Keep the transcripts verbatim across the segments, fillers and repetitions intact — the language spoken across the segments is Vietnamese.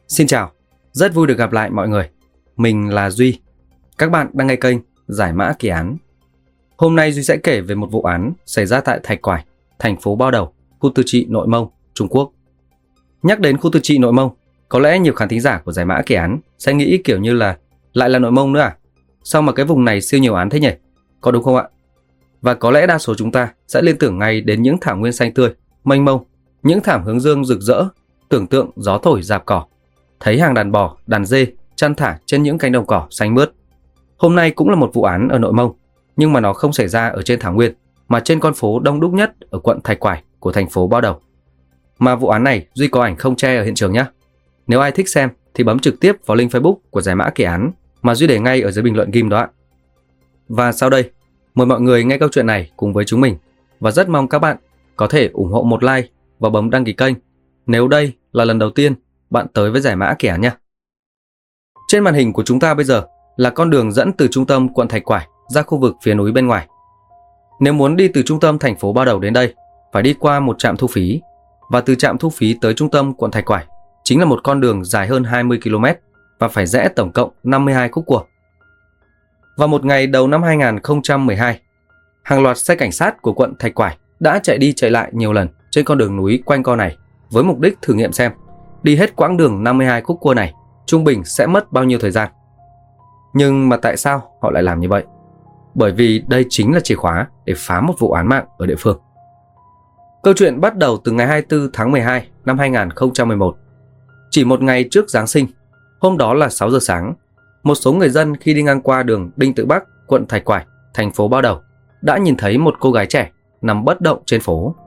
Xin chào, rất vui được gặp lại mọi người. Mình là Duy. Các bạn đang nghe kênh Giải mã kỳ án. Hôm nay Duy sẽ kể về một vụ án xảy ra tại Thạch Quải, thành phố Bao Đầu, khu tự trị Nội Mông, Trung Quốc. Nhắc đến khu tự trị Nội Mông, có lẽ nhiều khán thính giả của Giải mã kỳ án sẽ nghĩ kiểu như là lại là Nội Mông nữa à? Sao mà cái vùng này siêu nhiều án thế nhỉ? Có đúng không ạ? Và có lẽ đa số chúng ta sẽ liên tưởng ngay đến những thảo nguyên xanh tươi, mênh mông, những thảm hướng dương rực rỡ, tưởng tượng gió thổi rạp cỏ, thấy hàng đàn bò, đàn dê chăn thả trên những cánh đồng cỏ xanh mướt. Hôm nay cũng là một vụ án ở Nội Mông, nhưng mà nó không xảy ra ở trên thảo nguyên, mà trên con phố đông đúc nhất ở quận Thạch Quải của thành phố Bao Đầu. Mà vụ án này Duy có ảnh không che ở hiện trường nhé. Nếu ai thích xem thì bấm trực tiếp vào link Facebook của Giải mã kỳ án mà Duy để ngay ở dưới bình luận ghim đó ạ. Và sau đây, mời mọi người nghe câu chuyện này cùng với chúng mình, và rất mong các bạn có thể ủng hộ một like và bấm đăng ký kênh nếu đây là lần đầu tiên bạn tới với Giải mã kỳ án nhé. Trên màn hình của chúng ta bây giờ là con đường dẫn từ trung tâm quận Thạch Quải ra khu vực phía núi bên ngoài. Nếu muốn đi từ trung tâm thành phố Bao Đầu đến đây, phải đi qua một trạm thu phí, và từ trạm thu phí tới trung tâm quận Thạch Quải chính là một con đường dài hơn hai mươi ki lô mét và phải rẽ tổng cộng năm mươi hai khúc cua. Vào một ngày đầu năm hai nghìn không trăm mười hai, hàng loạt xe cảnh sát của quận Thạch Quải đã chạy đi chạy lại nhiều lần trên con đường núi quanh co này với mục đích thử nghiệm xem đi hết quãng đường năm mươi hai khúc cua này trung bình sẽ mất bao nhiêu thời gian. Nhưng mà tại sao họ lại làm như vậy? Bởi vì đây chính là chìa khóa để phá một vụ án mạng ở địa phương. Câu chuyện bắt đầu từ ngày hai mươi tư tháng mười hai năm hai nghìn không trăm mười một. Chỉ một ngày trước Giáng sinh, hôm đó là sáu giờ sáng, một số người dân khi đi ngang qua đường Đinh Tự Bắc, quận Thạch Quải, thành phố Bao Đầu đã nhìn thấy một cô gái trẻ nằm bất động trên phố.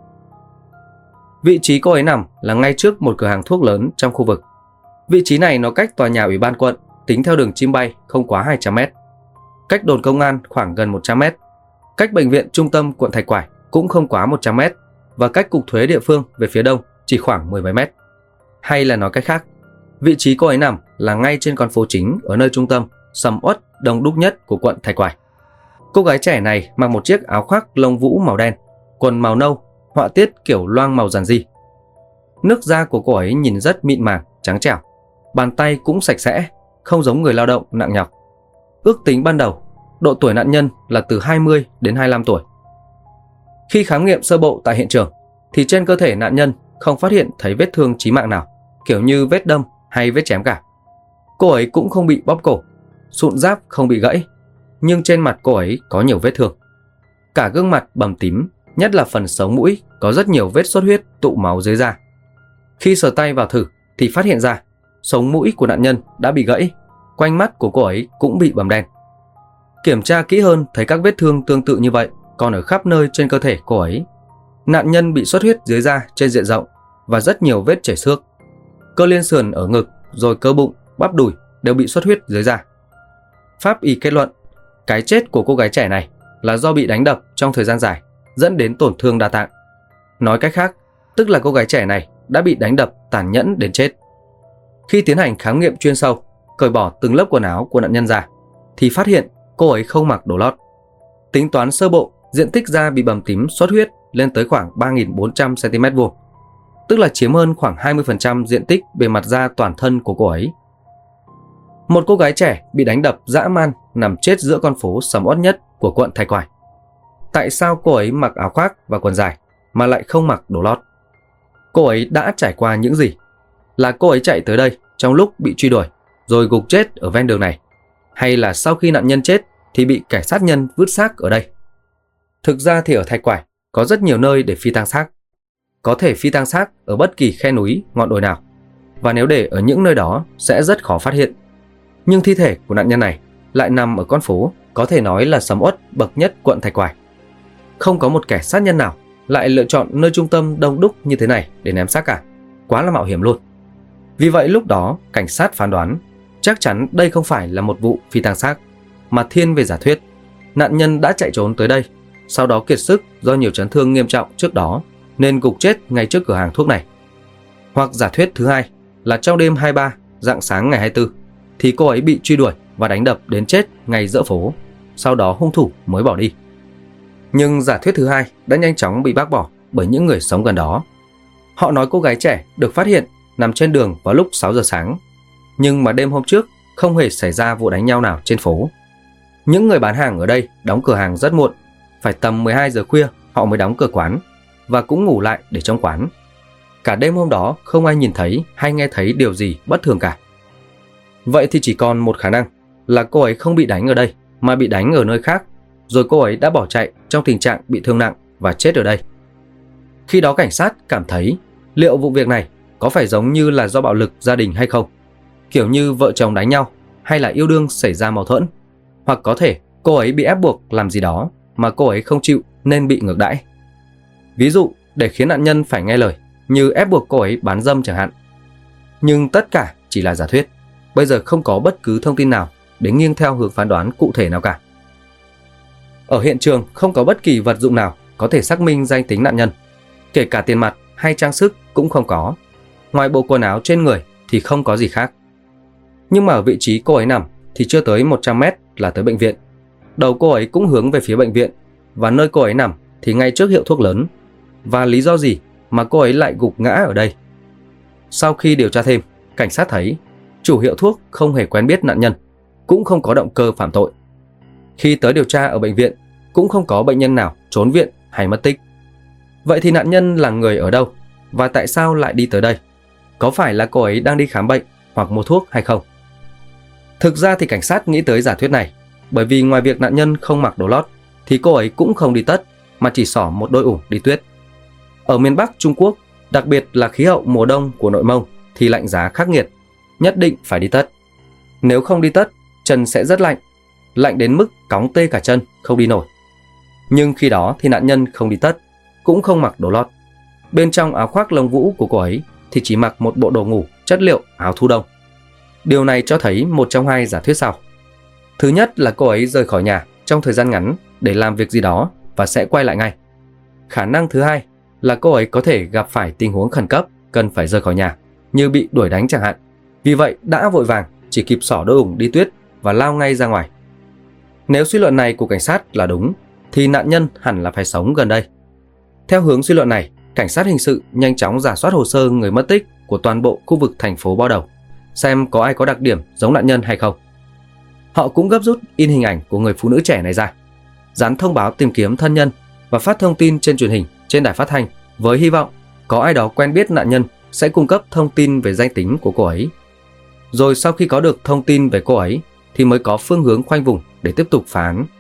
Vị trí cô ấy nằm là ngay trước một cửa hàng thuốc lớn trong khu vực. Vị trí này nó cách tòa nhà ủy ban quận tính theo đường chim bay không quá hai trăm mét, cách đồn công an khoảng gần một trăm mét, cách bệnh viện trung tâm quận Thạch Quải cũng không quá một trăm mét, và cách cục thuế địa phương về phía đông chỉ khoảng mười mấy mét. Hay là nói cách khác, vị trí cô ấy nằm là ngay trên con phố chính ở nơi trung tâm sầm uất đông đúc nhất của quận Thạch Quải. Cô gái trẻ này mặc một chiếc áo khoác lông vũ màu đen, quần màu nâu, họa tiết kiểu loang màu giản dị. Nước da của cô ấy nhìn rất mịn màng, trắng trẻo, bàn tay cũng sạch sẽ, không giống người lao động nặng nhọc. Ước tính ban đầu, độ tuổi nạn nhân là từ hai mươi đến hai mươi lăm tuổi. Khi khám nghiệm sơ bộ tại hiện trường, thì trên cơ thể nạn nhân không phát hiện thấy vết thương chí mạng nào, kiểu như vết đâm hay vết chém cả. Cô ấy cũng không bị bóp cổ, sụn giáp không bị gãy, nhưng trên mặt cô ấy có nhiều vết thương. Cả gương mặt bầm tím, nhất là phần sống mũi có rất nhiều vết xuất huyết tụ máu dưới da. Khi sờ tay vào thử thì phát hiện ra sống mũi của nạn nhân đã bị gãy, quanh mắt của cô ấy cũng bị bầm đen. Kiểm tra kỹ hơn thấy các vết thương tương tự như vậy còn ở khắp nơi trên cơ thể cô ấy. Nạn nhân bị xuất huyết dưới da trên diện rộng và rất nhiều vết chảy xước. Cơ liên sườn ở ngực rồi cơ bụng, bắp đùi đều bị xuất huyết dưới da. Pháp y kết luận cái chết của cô gái trẻ này là do bị đánh đập trong thời gian dài dẫn đến tổn thương đa tạng. Nói cách khác, tức là cô gái trẻ này đã bị đánh đập tàn nhẫn đến chết. Khi tiến hành khám nghiệm chuyên sâu, cởi bỏ từng lớp quần áo của nạn nhân ra, thì phát hiện cô ấy không mặc đồ lót. Tính toán sơ bộ, diện tích da bị bầm tím xuất huyết lên tới khoảng ba nghìn bốn trăm xăng ti mét vuông, tức là chiếm hơn khoảng hai mươi phần trăm diện tích bề mặt da toàn thân của cô ấy. Một cô gái trẻ bị đánh đập dã man nằm chết giữa con phố sầm uất nhất của quận Thạch Quải. Tại sao cô ấy mặc áo khoác và quần dài mà lại không mặc đồ lót? Cô ấy đã trải qua những gì? Là cô ấy chạy tới đây trong lúc bị truy đuổi rồi gục chết ở ven đường này, hay là sau khi nạn nhân chết thì bị kẻ sát nhân vứt xác ở đây? Thực ra thì ở Thạch Quải có rất nhiều nơi để phi tang xác. Có thể phi tang xác ở bất kỳ khe núi, ngọn đồi nào, và nếu để ở những nơi đó sẽ rất khó phát hiện. Nhưng thi thể của nạn nhân này lại nằm ở con phố có thể nói là sầm uất bậc nhất quận Thạch Quải. Không có một kẻ sát nhân nào lại lựa chọn nơi trung tâm đông đúc như thế này để ném xác cả. Quá là mạo hiểm luôn. Vì vậy lúc đó cảnh sát phán đoán chắc chắn đây không phải là một vụ phi tang xác, mà thiên về giả thuyết nạn nhân đã chạy trốn tới đây, sau đó kiệt sức do nhiều chấn thương nghiêm trọng trước đó nên gục chết ngay trước cửa hàng thuốc này. Hoặc giả thuyết thứ hai là trong đêm hai mươi ba rạng sáng ngày hai mươi tư thì cô ấy bị truy đuổi và đánh đập đến chết ngay giữa phố, sau đó hung thủ mới bỏ đi. Nhưng giả thuyết thứ hai đã nhanh chóng bị bác bỏ bởi những người sống gần đó. Họ nói cô gái trẻ được phát hiện nằm trên đường vào lúc sáu giờ sáng Nhưng mà đêm hôm trước không hề xảy ra vụ đánh nhau nào trên phố. Những người bán hàng ở đây đóng cửa hàng rất muộn, phải tầm mười hai giờ khuya họ mới đóng cửa quán, và cũng ngủ lại để trong quán. Cả đêm hôm đó không ai nhìn thấy hay nghe thấy điều gì bất thường cả. Vậy thì chỉ còn một khả năng là cô ấy không bị đánh ở đây mà bị đánh ở nơi khác, rồi cô ấy đã bỏ chạy trong tình trạng bị thương nặng và chết ở đây. Khi đó cảnh sát cảm thấy liệu vụ việc này có phải giống như là do bạo lực gia đình hay không, kiểu như vợ chồng đánh nhau hay là yêu đương xảy ra mâu thuẫn, hoặc có thể cô ấy bị ép buộc làm gì đó mà cô ấy không chịu nên bị ngược đãi. Ví dụ để khiến nạn nhân phải nghe lời, như ép buộc cô ấy bán dâm chẳng hạn. Nhưng tất cả chỉ là giả thuyết, bây giờ không có bất cứ thông tin nào để nghiêng theo hướng phán đoán cụ thể nào cả. Ở hiện trường không có bất kỳ vật dụng nào có thể xác minh danh tính nạn nhân, kể cả tiền mặt hay trang sức cũng không có. Ngoài bộ quần áo trên người thì không có gì khác. Nhưng mà ở vị trí cô ấy nằm thì chưa tới một trăm mét là tới bệnh viện. Đầu cô ấy cũng hướng về phía bệnh viện, và nơi cô ấy nằm thì ngay trước hiệu thuốc lớn. Và lý do gì mà cô ấy lại gục ngã ở đây? Sau khi điều tra thêm, cảnh sát thấy chủ hiệu thuốc không hề quen biết nạn nhân, cũng không có động cơ phạm tội. Khi tới điều tra ở bệnh viện, cũng không có bệnh nhân nào trốn viện hay mất tích. Vậy thì nạn nhân là người ở đâu, và tại sao lại đi tới đây? Có phải là cô ấy đang đi khám bệnh hoặc mua thuốc hay không? Thực ra thì cảnh sát nghĩ tới giả thuyết này, bởi vì ngoài việc nạn nhân không mặc đồ lót, thì cô ấy cũng không đi tất, mà chỉ xỏ một đôi ủng đi tuyết. Ở miền Bắc Trung Quốc, đặc biệt là khí hậu mùa đông của nội Mông thì lạnh giá khắc nghiệt, nhất định phải đi tất. Nếu không đi tất, chân sẽ rất lạnh, lạnh đến mức cóng tê cả chân, không đi nổi. Nhưng khi đó thì nạn nhân không đi tất, cũng không mặc đồ lót. Bên trong áo khoác lông vũ của cô ấy thì chỉ mặc một bộ đồ ngủ chất liệu áo thu đông. Điều này cho thấy một trong hai giả thuyết sau. Thứ nhất là cô ấy rời khỏi nhà trong thời gian ngắn để làm việc gì đó và sẽ quay lại ngay. Khả năng thứ hai là cô ấy có thể gặp phải tình huống khẩn cấp cần phải rời khỏi nhà, như bị đuổi đánh chẳng hạn. Vì vậy đã vội vàng chỉ kịp xỏ đôi ủng đi tuyết và lao ngay ra ngoài. Nếu suy luận này của cảnh sát là đúng thì nạn nhân hẳn là phải sống gần đây. Theo hướng suy luận này, cảnh sát hình sự nhanh chóng rà soát hồ sơ người mất tích của toàn bộ khu vực thành phố Bao Đầu, xem có ai có đặc điểm giống nạn nhân hay không. Họ cũng gấp rút in hình ảnh của người phụ nữ trẻ này ra, dán thông báo tìm kiếm thân nhân và phát thông tin trên truyền hình, trên đài phát thanh, với hy vọng có ai đó quen biết nạn nhân sẽ cung cấp thông tin về danh tính của cô ấy. Rồi sau khi có được thông tin về cô ấy thì mới có phương hướng khoanh vùng để tiếp tục phá án.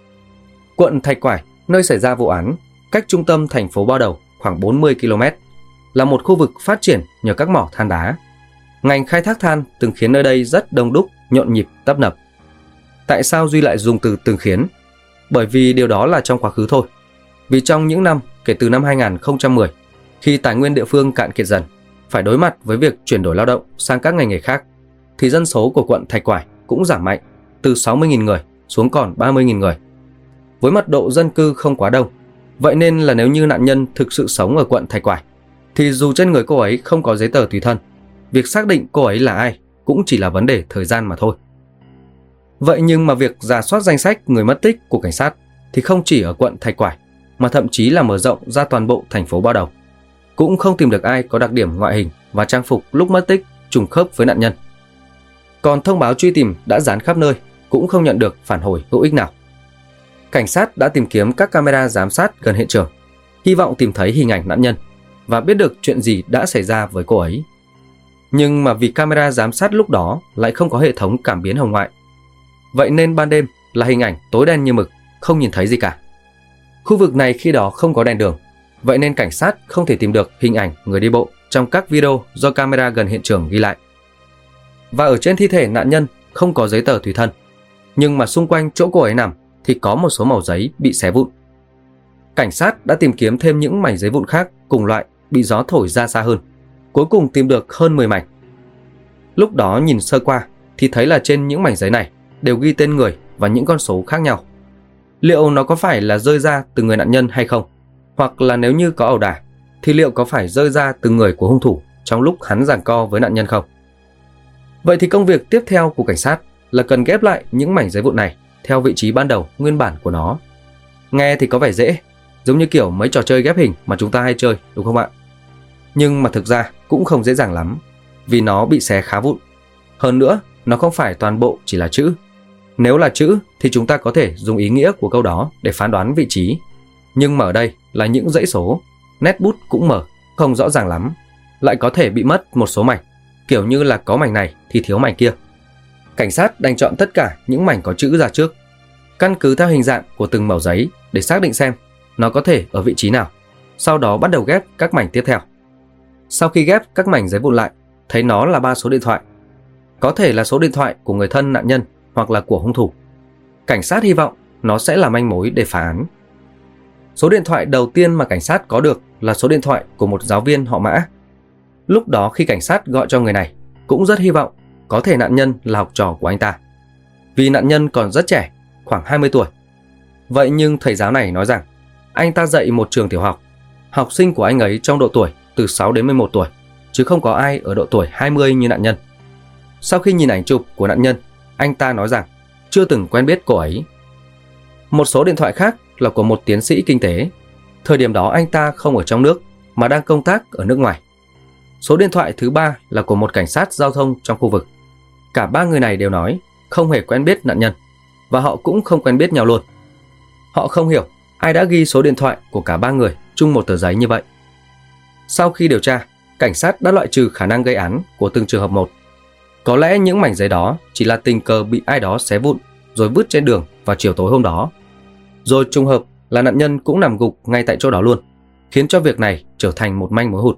Quận Thạch Quải, nơi xảy ra vụ án, cách trung tâm thành phố Bao Đầu khoảng bốn mươi ki lô mét, là một khu vực phát triển nhờ các mỏ than đá. Ngành khai thác than từng khiến nơi đây rất đông đúc, nhộn nhịp, tấp nập. Tại sao Duy lại dùng từ từng khiến? Bởi vì điều đó là trong quá khứ thôi. Vì trong những năm kể từ năm hai nghìn không trăm mười, khi tài nguyên địa phương cạn kiệt dần, phải đối mặt với việc chuyển đổi lao động sang các ngành nghề khác, thì dân số của quận Thạch Quải cũng giảm mạnh, từ sáu mươi nghìn người xuống còn ba mươi nghìn người. Với mật độ dân cư không quá đông, vậy nên là nếu như nạn nhân thực sự sống ở quận Thạch Quải, thì dù trên người cô ấy không có giấy tờ tùy thân, việc xác định cô ấy là ai cũng chỉ là vấn đề thời gian mà thôi. Vậy nhưng mà việc rà soát danh sách người mất tích của cảnh sát thì không chỉ ở quận Thạch Quải, mà thậm chí là mở rộng ra toàn bộ thành phố Bao Đầu. Cũng không tìm được ai có đặc điểm ngoại hình và trang phục lúc mất tích trùng khớp với nạn nhân. Còn thông báo truy tìm đã dán khắp nơi, cũng không nhận được phản hồi hữu ích nào. Cảnh sát đã tìm kiếm các camera giám sát gần hiện trường, hy vọng tìm thấy hình ảnh nạn nhân và biết được chuyện gì đã xảy ra với cô ấy. Nhưng mà vì camera giám sát lúc đó lại không có hệ thống cảm biến hồng ngoại, vậy nên ban đêm là hình ảnh tối đen như mực, không nhìn thấy gì cả. Khu vực này khi đó không có đèn đường, vậy nên cảnh sát không thể tìm được hình ảnh người đi bộ trong các video do camera gần hiện trường ghi lại. Và ở trên thi thể nạn nhân không có giấy tờ tùy thân, nhưng mà xung quanh chỗ cô ấy nằm thì có một số mẩu giấy bị xé vụn. Cảnh sát đã tìm kiếm thêm những mảnh giấy vụn khác cùng loại bị gió thổi ra xa hơn, cuối cùng tìm được hơn mười mảnh. Lúc đó nhìn sơ qua thì thấy là trên những mảnh giấy này đều ghi tên người và những con số khác nhau. Liệu nó có phải là rơi ra từ người nạn nhân hay không? Hoặc là nếu như có ẩu đả thì liệu có phải rơi ra từ người của hung thủ trong lúc hắn giằng co với nạn nhân không? Vậy thì công việc tiếp theo của cảnh sát là cần ghép lại những mảnh giấy vụn này theo vị trí ban đầu nguyên bản của nó. Nghe thì có vẻ dễ, giống như kiểu mấy trò chơi ghép hình mà chúng ta hay chơi, đúng không ạ? Nhưng mà thực ra cũng không dễ dàng lắm, vì nó bị xé khá vụn. Hơn nữa, nó không phải toàn bộ chỉ là chữ. Nếu là chữ thì chúng ta có thể dùng ý nghĩa của câu đó để phán đoán vị trí. Nhưng mà ở đây là những dãy số, nét bút cũng mờ, không rõ ràng lắm. Lại có thể bị mất một số mảnh, kiểu như là có mảnh này thì thiếu mảnh kia. Cảnh sát đành chọn tất cả những mảnh có chữ ra trước, căn cứ theo hình dạng của từng mẩu giấy để xác định xem nó có thể ở vị trí nào. Sau đó bắt đầu ghép các mảnh tiếp theo. Sau khi ghép các mảnh giấy vụn lại, thấy nó là ba số điện thoại. Có thể là số điện thoại của người thân nạn nhân hoặc là của hung thủ. Cảnh sát hy vọng nó sẽ là manh mối để phá án. Số điện thoại đầu tiên mà cảnh sát có được là số điện thoại của một giáo viên họ Mã. Lúc đó khi cảnh sát gọi cho người này, cũng rất hy vọng có thể nạn nhân là học trò của anh ta. Vì nạn nhân còn rất trẻ, khoảng hai mươi tuổi. Vậy nhưng thầy giáo này nói rằng anh ta dạy một trường tiểu học. Học sinh của anh ấy trong độ tuổi từ sáu đến mười một tuổi, chứ không có ai ở độ tuổi hai mươi như nạn nhân. Sau khi nhìn ảnh chụp của nạn nhân, anh ta nói rằng chưa từng quen biết cô ấy. Một số điện thoại khác là của một tiến sĩ kinh tế. Thời điểm đó anh ta không ở trong nước mà đang công tác ở nước ngoài. Số điện thoại thứ ba là của một cảnh sát giao thông trong khu vực. Cả ba người này đều nói không hề quen biết nạn nhân, và họ cũng không quen biết nhau luôn. Họ không hiểu ai đã ghi số điện thoại của cả ba người chung một tờ giấy như vậy. Sau khi điều tra, cảnh sát đã loại trừ khả năng gây án của từng trường hợp một. Có lẽ những mảnh giấy đó chỉ là tình cờ bị ai đó xé vụn rồi vứt trên đường vào chiều tối hôm đó. Rồi trùng hợp là nạn nhân cũng nằm gục ngay tại chỗ đó luôn, khiến cho việc này trở thành một manh mối hụt.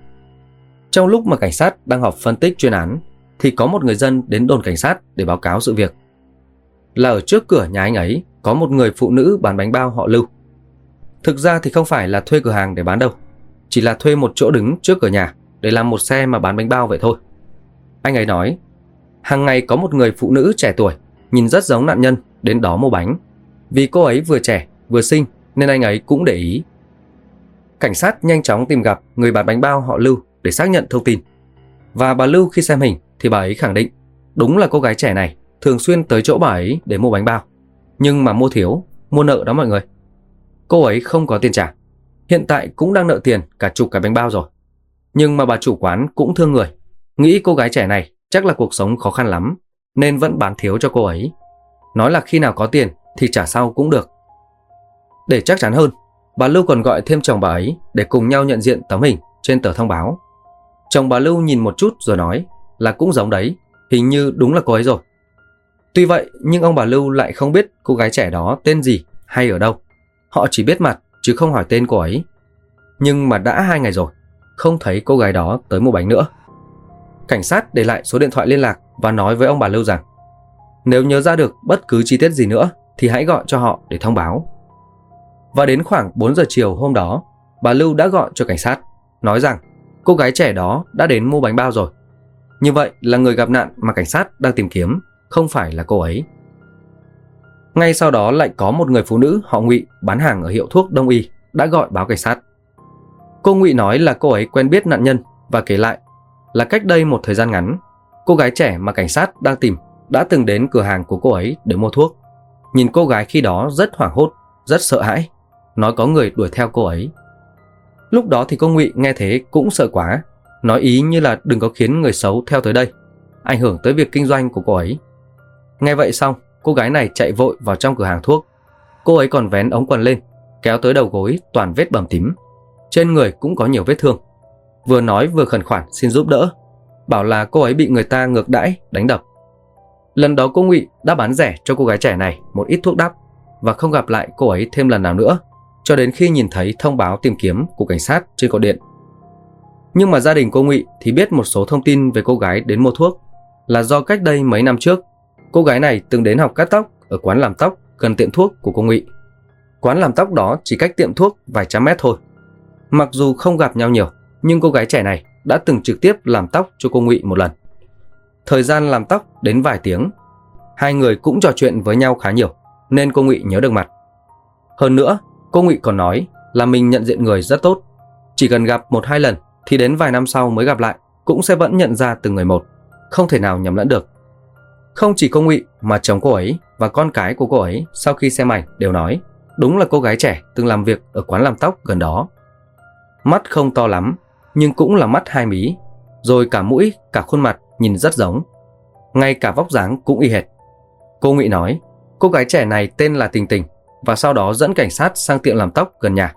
Trong lúc mà cảnh sát đang họp phân tích chuyên án, thì có một người dân đến đồn cảnh sát để báo cáo sự việc. Là ở trước cửa nhà anh ấy có một người phụ nữ bán bánh bao họ Lưu. Thực ra thì không phải là thuê cửa hàng để bán đâu, chỉ là thuê một chỗ đứng trước cửa nhà để làm một xe mà bán bánh bao vậy thôi. Anh ấy nói, hàng ngày có một người phụ nữ trẻ tuổi, nhìn rất giống nạn nhân, đến đó mua bánh. Vì cô ấy vừa trẻ vừa xinh nên anh ấy cũng để ý. Cảnh sát nhanh chóng tìm gặp người bán bánh bao họ Lưu để xác nhận thông tin. Và bà Lưu khi xem hình thì bà ấy khẳng định đúng là cô gái trẻ này thường xuyên tới chỗ bà ấy để mua bánh bao. Nhưng mà mua thiếu, mua nợ đó mọi người. Cô ấy không có tiền trả, hiện tại cũng đang nợ tiền cả chục cái bánh bao rồi. Nhưng mà bà chủ quán cũng thương người, nghĩ cô gái trẻ này chắc là cuộc sống khó khăn lắm nên vẫn bán thiếu cho cô ấy. Nói là khi nào có tiền thì trả sau cũng được. Để chắc chắn hơn, bà Lưu còn gọi thêm chồng bà ấy để cùng nhau nhận diện tấm hình trên tờ thông báo. Chồng bà Lưu nhìn một chút rồi nói là cũng giống đấy, hình như đúng là cô ấy rồi. Tuy vậy nhưng ông bà Lưu lại không biết cô gái trẻ đó tên gì hay ở đâu. Họ chỉ biết mặt chứ không hỏi tên cô ấy. Nhưng mà đã hai ngày rồi, không thấy cô gái đó tới mua bánh nữa. Cảnh sát để lại số điện thoại liên lạc và nói với ông bà Lưu rằng nếu nhớ ra được bất cứ chi tiết gì nữa thì hãy gọi cho họ để thông báo. Và đến khoảng bốn giờ chiều hôm đó, bà Lưu đã gọi cho cảnh sát, nói rằng cô gái trẻ đó đã đến mua bánh bao rồi. Như vậy là người gặp nạn mà cảnh sát đang tìm kiếm không phải là cô ấy. Ngay sau đó lại có một người phụ nữ họ Ngụy bán hàng ở hiệu thuốc Đông Y đã gọi báo cảnh sát. Cô Ngụy nói là cô ấy quen biết nạn nhân và kể lại là cách đây một thời gian ngắn, cô gái trẻ mà cảnh sát đang tìm đã từng đến cửa hàng của cô ấy để mua thuốc. Nhìn cô gái khi đó rất hoảng hốt, rất sợ hãi, nói có người đuổi theo cô ấy. Lúc đó thì cô Ngụy nghe thế cũng sợ quá, nói ý như là đừng có khiến người xấu theo tới đây, ảnh hưởng tới việc kinh doanh của cô ấy. Nghe vậy xong, cô gái này chạy vội vào trong cửa hàng thuốc. Cô ấy còn vén ống quần lên, kéo tới đầu gối toàn vết bầm tím. Trên người cũng có nhiều vết thương. Vừa nói vừa khẩn khoản xin giúp đỡ, bảo là cô ấy bị người ta ngược đãi, đánh đập. Lần đó cô Ngụy đã bán rẻ cho cô gái trẻ này một ít thuốc đắp và không gặp lại cô ấy thêm lần nào nữa, cho đến khi nhìn thấy thông báo tìm kiếm của cảnh sát trên cột điện. Nhưng mà gia đình cô Ngụy thì biết một số thông tin về cô gái đến mua thuốc là do cách đây mấy năm trước, cô gái này từng đến học cắt tóc ở quán làm tóc gần tiệm thuốc của cô Ngụy. Quán làm tóc đó chỉ cách tiệm thuốc vài trăm mét thôi. Mặc dù không gặp nhau nhiều, nhưng cô gái trẻ này đã từng trực tiếp làm tóc cho cô Ngụy một lần. Thời gian làm tóc đến vài tiếng. Hai người cũng trò chuyện với nhau khá nhiều, nên cô Ngụy nhớ được mặt. Hơn nữa, cô Ngụy còn nói là mình nhận diện người rất tốt. Chỉ cần gặp một hai lần thì đến vài năm sau mới gặp lại cũng sẽ vẫn nhận ra từng người một, không thể nào nhầm lẫn được. Không chỉ cô Ngụy mà chồng cô ấy và con cái của cô ấy sau khi xem ảnh đều nói đúng là cô gái trẻ từng làm việc ở quán làm tóc gần đó. Mắt không to lắm, nhưng cũng là mắt hai mí, rồi cả mũi, cả khuôn mặt nhìn rất giống. ngay cả vóc dáng cũng y hệt. Cô Ngụy nói cô gái trẻ này tên là Tình Tình và sau đó dẫn cảnh sát sang tiệm làm tóc gần nhà.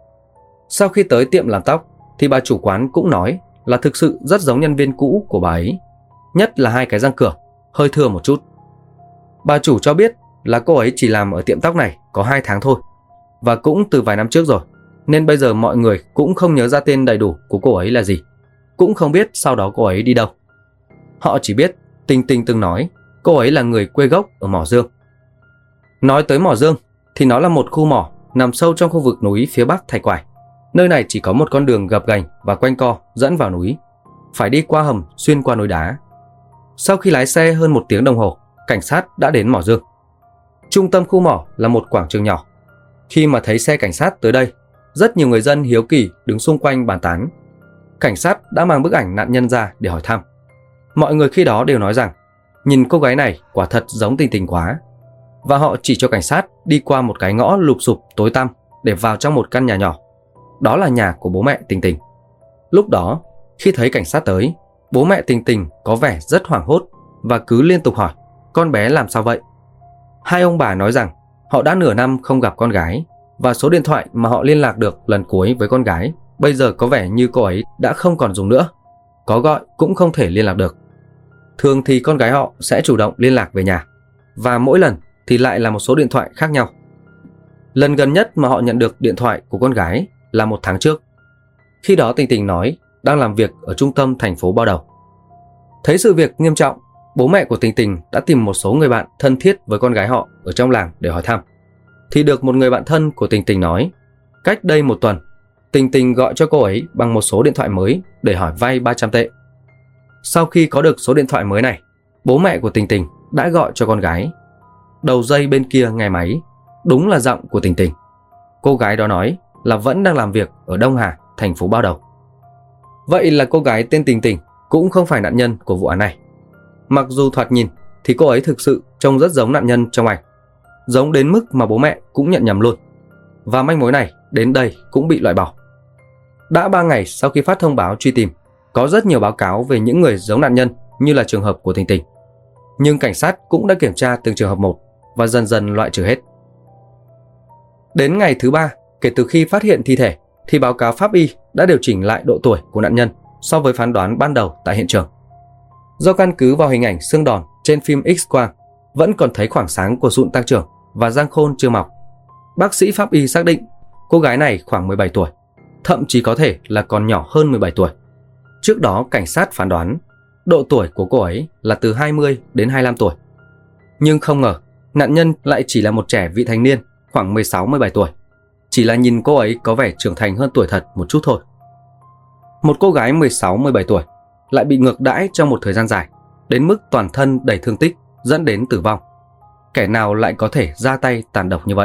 Sau khi tới tiệm làm tóc thì bà chủ quán cũng nói là thực sự rất giống nhân viên cũ của bà ấy, nhất là hai cái răng cửa hơi thưa một chút. Bà chủ cho biết là cô ấy chỉ làm ở tiệm tóc này có hai tháng thôi, và cũng từ vài năm trước rồi, nên bây giờ mọi người cũng không nhớ ra tên đầy đủ của cô ấy là gì, cũng không biết sau đó cô ấy đi đâu. Họ chỉ biết Tình Tình từng nói cô ấy là người quê gốc ở Mỏ Dương. Nói tới Mỏ Dương thì nó là một khu mỏ nằm sâu trong khu vực núi phía bắc Thạch Quải. Nơi này chỉ có một con đường gập ghềnh và quanh co dẫn vào núi, phải đi qua hầm xuyên qua núi đá. Sau khi lái xe hơn một tiếng đồng hồ, cảnh sát đã đến Mỏ Dương. Trung tâm khu mỏ là một quảng trường nhỏ. Khi mà thấy xe cảnh sát tới đây, rất nhiều người dân hiếu kỳ đứng xung quanh bàn tán. Cảnh sát đã mang bức ảnh nạn nhân ra để hỏi thăm. Mọi người khi đó đều nói rằng nhìn cô gái này quả thật giống Tình Tình quá, và họ chỉ cho cảnh sát đi qua một cái ngõ lụp xụp tối tăm để vào trong một căn nhà nhỏ. Đó là nhà của bố mẹ Tình Tình. Lúc đó, khi thấy cảnh sát tới, bố mẹ Tình Tình có vẻ rất hoảng hốt và cứ liên tục hỏi con bé làm sao vậy. Hai ông bà nói rằng họ đã nửa năm không gặp con gái, và số điện thoại mà họ liên lạc được lần cuối với con gái bây giờ có vẻ như cô ấy đã không còn dùng nữa, có gọi cũng không thể liên lạc được. Thường thì con gái họ sẽ chủ động liên lạc về nhà, và mỗi lần thì lại là một số điện thoại khác nhau. Lần gần nhất mà họ nhận được điện thoại của con gái là một tháng trước. Khi đó Tình Tình nói đang làm việc ở trung tâm thành phố Bao Đầu. Thấy sự việc nghiêm trọng, bố mẹ của Tình Tình đã tìm một số người bạn thân thiết với con gái họ ở trong làng để hỏi thăm. Thì được một người bạn thân của Tình Tình nói, cách đây một tuần, Tình Tình gọi cho cô ấy bằng một số điện thoại mới để hỏi vay ba trăm tệ. Sau khi có được số điện thoại mới này, bố mẹ của Tình Tình đã gọi cho con gái. Đầu dây bên kia nghe máy, đúng là giọng của Tình Tình. Cô gái đó nói là vẫn đang làm việc ở Đông Hà, thành phố Bao Đầu. Vậy là cô gái tên Tình Tình cũng không phải nạn nhân của vụ án này. Mặc dù thoạt nhìn thì cô ấy thực sự trông rất giống nạn nhân trong ảnh, giống đến mức mà bố mẹ cũng nhận nhầm luôn. Và manh mối này đến đây cũng bị loại bỏ. Đã ba ngày sau khi phát thông báo truy tìm, có rất nhiều báo cáo về những người giống nạn nhân như là trường hợp của Tình Tình. Nhưng cảnh sát cũng đã kiểm tra từng trường hợp một và dần dần loại trừ hết. Đến ngày thứ ba kể từ khi phát hiện thi thể thì báo cáo pháp y đã điều chỉnh lại độ tuổi của nạn nhân so với phán đoán ban đầu tại hiện trường. Do căn cứ vào hình ảnh xương đòn trên phim X-quang vẫn còn thấy khoảng sáng của sụn tăng trưởng và răng khôn chưa mọc, bác sĩ pháp y xác định cô gái này khoảng mười bảy tuổi, thậm chí có thể là còn nhỏ hơn mười bảy tuổi. Trước đó cảnh sát phán đoán độ tuổi của cô ấy là từ hai mươi đến hai mươi lăm tuổi. Nhưng không ngờ nạn nhân lại chỉ là một trẻ vị thành niên khoảng mười sáu mười bảy tuổi. Chỉ là nhìn cô ấy có vẻ trưởng thành hơn tuổi thật một chút thôi. Một cô gái mười sáu mười bảy tuổi lại bị ngược đãi trong một thời gian dài, đến mức toàn thân đầy thương tích dẫn đến tử vong. Kẻ nào lại có thể ra tay tàn độc như vậy?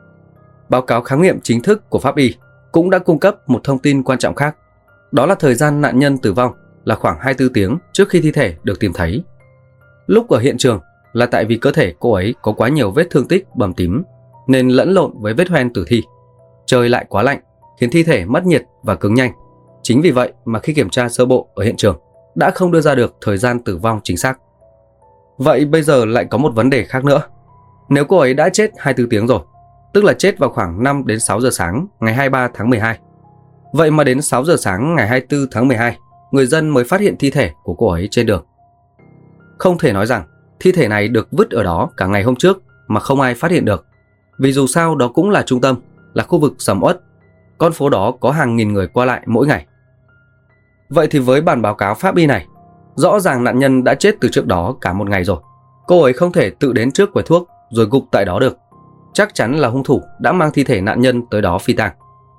Báo cáo khám nghiệm chính thức của pháp y cũng đã cung cấp một thông tin quan trọng khác. Đó là thời gian nạn nhân tử vong là khoảng hai mươi tư tiếng trước khi thi thể được tìm thấy. Lúc ở hiện trường là tại vì cơ thể cô ấy có quá nhiều vết thương tích bầm tím nên lẫn lộn với vết hoen tử thi. Trời lại quá lạnh khiến thi thể mất nhiệt và cứng nhanh. Chính vì vậy mà khi kiểm tra sơ bộ ở hiện trường đã không đưa ra được thời gian tử vong chính xác. Vậy bây giờ lại có một vấn đề khác nữa. Nếu cô ấy đã chết hai mươi tư tiếng rồi, tức là chết vào khoảng năm đến sáu giờ sáng ngày hai mươi ba tháng mười hai. Vậy mà đến sáu giờ sáng ngày hai mươi tư tháng mười hai, người dân mới phát hiện thi thể của cô ấy trên đường. Không thể nói rằng thi thể này được vứt ở đó cả ngày hôm trước mà không ai phát hiện được. Vì dù sao đó cũng là trung tâm, là khu vực sầm uất. Con phố đó có hàng nghìn người qua lại mỗi ngày. Vậy thì với bản báo cáo pháp y này, rõ ràng nạn nhân đã chết từ trước đó cả một ngày rồi. Cô ấy không thể tự đến trước quầy thuốc rồi gục tại đó được. Chắc chắn là hung thủ đã mang thi thể nạn nhân tới đó phi tang.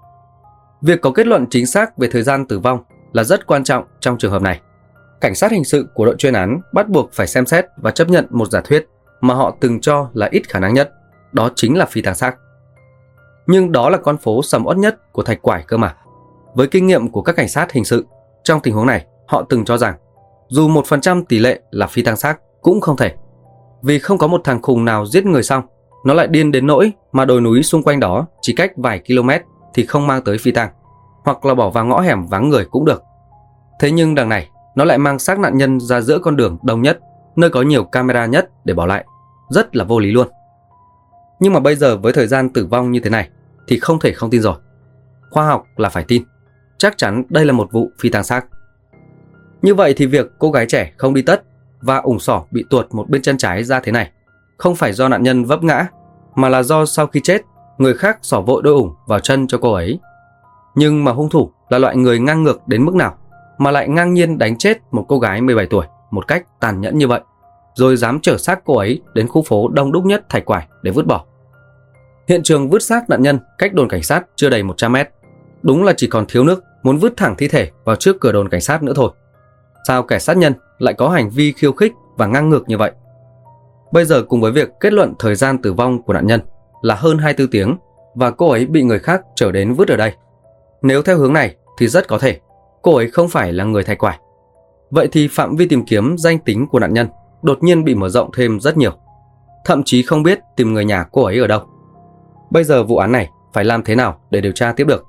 Việc có kết luận chính xác về thời gian tử vong là rất quan trọng trong trường hợp này. Cảnh sát hình sự của đội chuyên án bắt buộc phải xem xét và chấp nhận một giả thuyết mà họ từng cho là ít khả năng nhất, đó chính là phi tang xác. Nhưng đó là con phố sầm uất nhất của Thạch Quải cơ mà. Với kinh nghiệm của các cảnh sát hình sự, trong tình huống này họ từng cho rằng dù một phần trăm tỷ lệ là phi tang xác cũng không thể. Vì không có một thằng khùng nào giết người xong nó lại điên đến nỗi mà đồi núi xung quanh đó chỉ cách vài km thì không mang tới phi tang, hoặc là bỏ vào ngõ hẻm vắng người cũng được. Thế nhưng đằng này nó lại mang xác nạn nhân ra giữa con đường đông nhất, nơi có nhiều camera nhất để bỏ lại. Rất là vô lý luôn. Nhưng mà bây giờ với thời gian tử vong như thế này thì không thể không tin rồi. Khoa học là phải tin. Chắc chắn đây là một vụ phi tang xác. Như vậy thì việc cô gái trẻ không đi tất và ủng xỏ bị tuột một bên chân trái ra thế này không phải do nạn nhân vấp ngã, mà là do sau khi chết, người khác xỏ vội đôi ủng vào chân cho cô ấy. Nhưng mà hung thủ là loại người ngang ngược đến mức nào mà lại ngang nhiên đánh chết một cô gái mười bảy tuổi một cách tàn nhẫn như vậy, rồi dám chở xác cô ấy đến khu phố đông đúc nhất Thạch Quải để vứt bỏ. Hiện trường vứt xác nạn nhân cách đồn cảnh sát chưa đầy một trăm mét. Đúng là chỉ còn thiếu nước muốn vứt thẳng thi thể vào trước cửa đồn cảnh sát nữa thôi. Sao kẻ sát nhân lại có hành vi khiêu khích và ngang ngược như vậy? Bây giờ cùng với việc kết luận thời gian tử vong của nạn nhân là hơn hai mươi tư tiếng và cô ấy bị người khác chở đến vứt ở đây. Nếu theo hướng này thì rất có thể cô ấy không phải là người Thạch Quải. Vậy thì phạm vi tìm kiếm danh tính của nạn nhân đột nhiên bị mở rộng thêm rất nhiều. Thậm chí không biết tìm người nhà cô ấy ở đâu. Bây giờ vụ án này phải làm thế nào để điều tra tiếp được?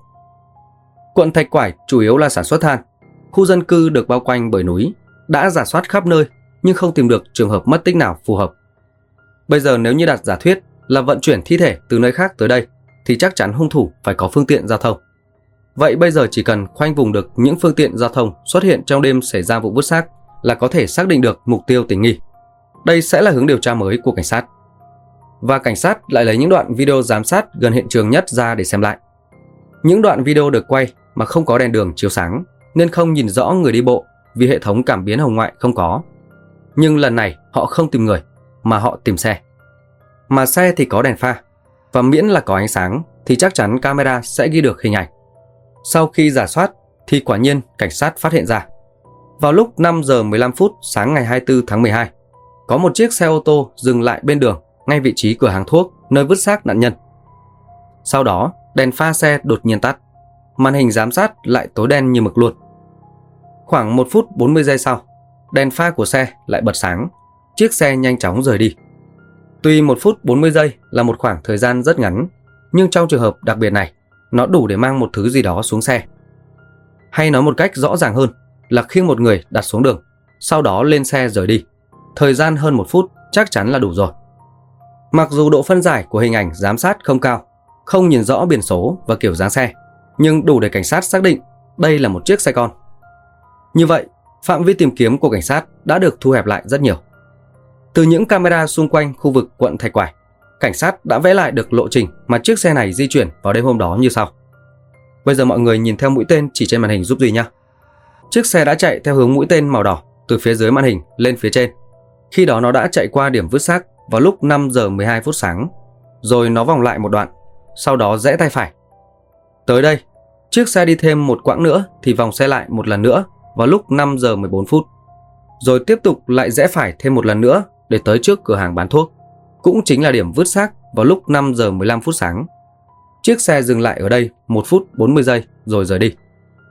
Quận Thạch Quải chủ yếu là sản xuất than. Khu dân cư được bao quanh bởi núi, đã rà soát khắp nơi nhưng không tìm được trường hợp mất tích nào phù hợp. Bây giờ nếu như đặt giả thuyết là vận chuyển thi thể từ nơi khác tới đây thì chắc chắn hung thủ phải có phương tiện giao thông. Vậy bây giờ chỉ cần khoanh vùng được những phương tiện giao thông xuất hiện trong đêm xảy ra vụ vứt xác là có thể xác định được mục tiêu tình nghi. Đây sẽ là hướng điều tra mới của cảnh sát. Và cảnh sát lại lấy những đoạn video giám sát gần hiện trường nhất ra để xem lại. Những đoạn video được quay mà không có đèn đường chiếu sáng nên không nhìn rõ người đi bộ vì hệ thống cảm biến hồng ngoại không có. Nhưng lần này họ không tìm người mà họ tìm xe. Mà xe thì có đèn pha, và miễn là có ánh sáng thì chắc chắn camera sẽ ghi được hình ảnh. Sau khi rà soát thì quả nhiên cảnh sát phát hiện ra. Vào lúc năm giờ mười lăm phút sáng ngày hai mươi tư tháng mười hai, có một chiếc xe ô tô dừng lại bên đường ngay vị trí cửa hàng thuốc nơi vứt xác nạn nhân. Sau đó, đèn pha xe đột nhiên tắt, màn hình giám sát lại tối đen như mực luôn. Khoảng một phút bốn mươi giây sau, đèn pha của xe lại bật sáng, chiếc xe nhanh chóng rời đi. Tuy một phút bốn mươi giây là một khoảng thời gian rất ngắn, nhưng trong trường hợp đặc biệt này, nó đủ để mang một thứ gì đó xuống xe. Hay nói một cách rõ ràng hơn là khi một người đặt xuống đường, sau đó lên xe rời đi, thời gian hơn một phút chắc chắn là đủ rồi. Mặc dù độ phân giải của hình ảnh giám sát không cao, không nhìn rõ biển số và kiểu dáng xe, nhưng đủ để cảnh sát xác định đây là một chiếc xe con. Như vậy, phạm vi tìm kiếm của cảnh sát đã được thu hẹp lại rất nhiều. Từ những camera xung quanh khu vực quận Thạch Quải, cảnh sát đã vẽ lại được lộ trình mà chiếc xe này di chuyển vào đêm hôm đó như sau. Bây giờ mọi người nhìn theo mũi tên chỉ trên màn hình giúp Duy nhé. Chiếc xe đã chạy theo hướng mũi tên màu đỏ từ phía dưới màn hình lên phía trên. Khi đó nó đã chạy qua điểm vứt xác vào lúc năm giờ mười hai phút sáng, rồi nó vòng lại một đoạn, sau đó rẽ tay phải. Tới đây, chiếc xe đi thêm một quãng nữa thì vòng xe lại một lần nữa vào lúc năm giờ mười bốn phút, rồi tiếp tục lại rẽ phải thêm một lần nữa để tới trước cửa hàng bán thuốc, cũng chính là điểm vứt xác vào lúc năm giờ mười lăm phút sáng. Chiếc xe dừng lại ở đây một phút bốn mươi giây rồi rời đi.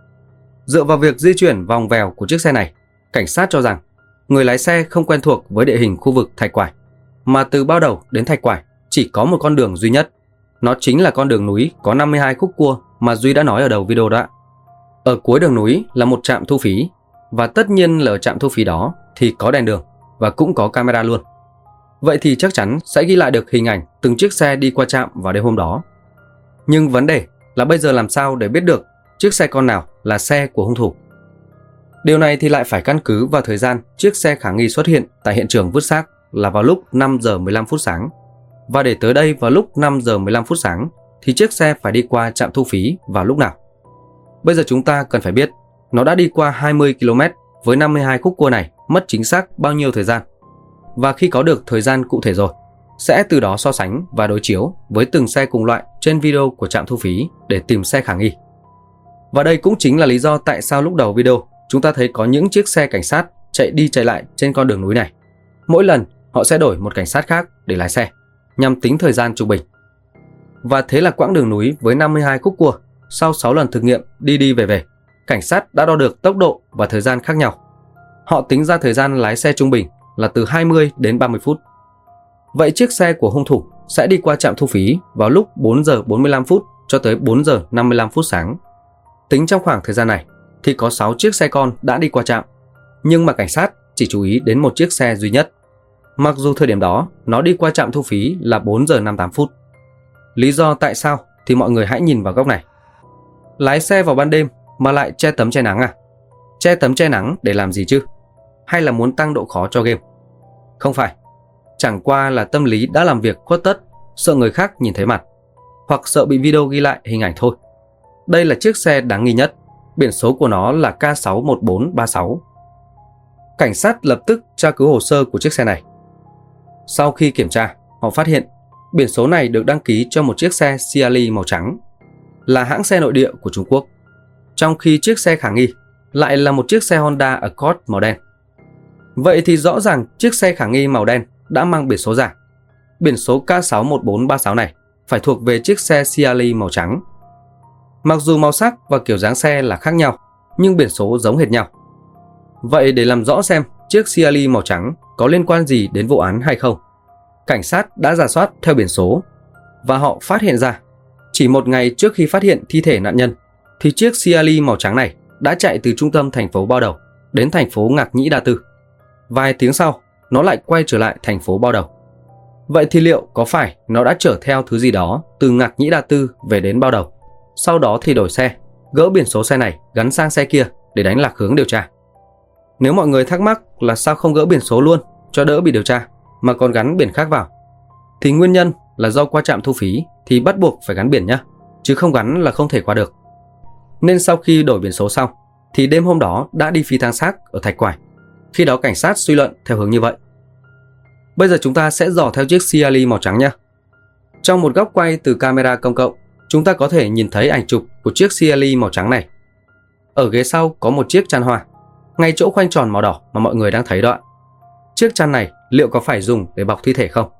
Dựa vào việc di chuyển vòng vèo của chiếc xe này, cảnh sát cho rằng người lái xe không quen thuộc với địa hình khu vực Thạch Quải, mà từ Bao Đầu đến Thạch Quải chỉ có một con đường duy nhất. Nó chính là con đường núi có năm mươi hai khúc cua mà Duy đã nói ở đầu video đó. Ở cuối đường núi là một trạm thu phí, và tất nhiên là ở trạm thu phí đó thì có đèn đường và cũng có camera luôn. Vậy thì chắc chắn sẽ ghi lại được hình ảnh từng chiếc xe đi qua trạm vào đêm hôm đó. Nhưng vấn đề là bây giờ làm sao để biết được chiếc xe con nào là xe của hung thủ? Điều này thì lại phải căn cứ vào thời gian chiếc xe khả nghi xuất hiện tại hiện trường vứt xác là vào lúc năm giờ mười lăm phút sáng. Và để tới đây vào lúc năm giờ mười lăm phút sáng thì chiếc xe phải đi qua trạm thu phí vào lúc nào? Bây giờ chúng ta cần phải biết nó đã đi qua hai mươi ki lô mét với năm mươi hai khúc cua này mất chính xác bao nhiêu thời gian. Và khi có được thời gian cụ thể rồi, sẽ từ đó so sánh và đối chiếu với từng xe cùng loại trên video của trạm thu phí để tìm xe khả nghi. Và đây cũng chính là lý do tại sao lúc đầu video chúng ta thấy có những chiếc xe cảnh sát chạy đi chạy lại trên con đường núi này. Mỗi lần họ sẽ đổi một cảnh sát khác để lái xe, nhằm tính thời gian trung bình. Và thế là quãng đường núi với năm mươi hai khúc cua, sau sáu lần thực nghiệm đi đi về về, cảnh sát đã đo được tốc độ và thời gian khác nhau. Họ tính ra thời gian lái xe trung bình là từ hai mươi đến ba mươi phút. Vậy chiếc xe của hung thủ sẽ đi qua trạm thu phí vào lúc bốn giờ bốn mươi lăm phút cho tới bốn giờ năm mươi lăm phút sáng. Tính trong khoảng thời gian này thì có sáu chiếc xe con đã đi qua trạm, nhưng mà cảnh sát chỉ chú ý đến một chiếc xe duy nhất. Mặc dù thời điểm đó nó đi qua trạm thu phí là bốn giờ năm mươi tám phút. Lý do tại sao thì mọi người hãy nhìn vào góc này. Lái xe vào ban đêm mà lại che tấm che nắng à? Che tấm che nắng để làm gì chứ? Hay là muốn tăng độ khó cho game? Không phải. Chẳng qua là tâm lý đã làm việc khuất tất, sợ người khác nhìn thấy mặt, hoặc sợ bị video ghi lại hình ảnh thôi. Đây là chiếc xe đáng nghi nhất. Biển số của nó là K sáu một bốn ba sáu. Cảnh sát lập tức tra cứu hồ sơ của chiếc xe này. Sau khi kiểm tra, họ phát hiện biển số này được đăng ký cho một chiếc xe Xiaomi màu trắng, là hãng xe nội địa của Trung Quốc, trong khi chiếc xe khả nghi lại là một chiếc xe Honda Accord màu đen. Vậy thì rõ ràng chiếc xe khả nghi màu đen đã mang biển số giả. Biển số K sáu một bốn ba sáu này phải thuộc về chiếc xe Xiaomi màu trắng. Mặc dù màu sắc và kiểu dáng xe là khác nhau, nhưng biển số giống hệt nhau. Vậy để làm rõ xem chiếc Xiaomi màu trắng có liên quan gì đến vụ án hay không, cảnh sát đã rà soát theo biển số và họ phát hiện ra chỉ một ngày trước khi phát hiện thi thể nạn nhân thì chiếc Xiaomi màu trắng này đã chạy từ trung tâm thành phố Bao Đầu đến thành phố Ngạc Nhĩ Đa Tư. Vài tiếng sau, nó lại quay trở lại thành phố Bao Đầu. Vậy thì liệu có phải nó đã chở theo thứ gì đó từ Ngạc Nhĩ Đa Tư về đến Bao Đầu, sau đó thì đổi xe, gỡ biển số xe này gắn sang xe kia để đánh lạc hướng điều tra? Nếu mọi người thắc mắc là sao không gỡ biển số luôn cho đỡ bị điều tra mà còn gắn biển khác vào, thì nguyên nhân là do qua trạm thu phí thì bắt buộc phải gắn biển nhá, chứ không gắn là không thể qua được. Nên sau khi đổi biển số xong thì đêm hôm đó đã đi phi tang xác ở Thạch Quài. Khi đó cảnh sát suy luận theo hướng như vậy. Bây giờ chúng ta sẽ dò theo chiếc Xiaomi màu trắng nhé. Trong một góc quay từ camera công cộng, chúng ta có thể nhìn thấy ảnh chụp của chiếc Xiaomi màu trắng này. Ở ghế sau có một chiếc chăn hoa, ngay chỗ khoanh tròn màu đỏ mà mọi người đang thấy đó. Chiếc chăn này liệu có phải dùng để bọc thi thể không?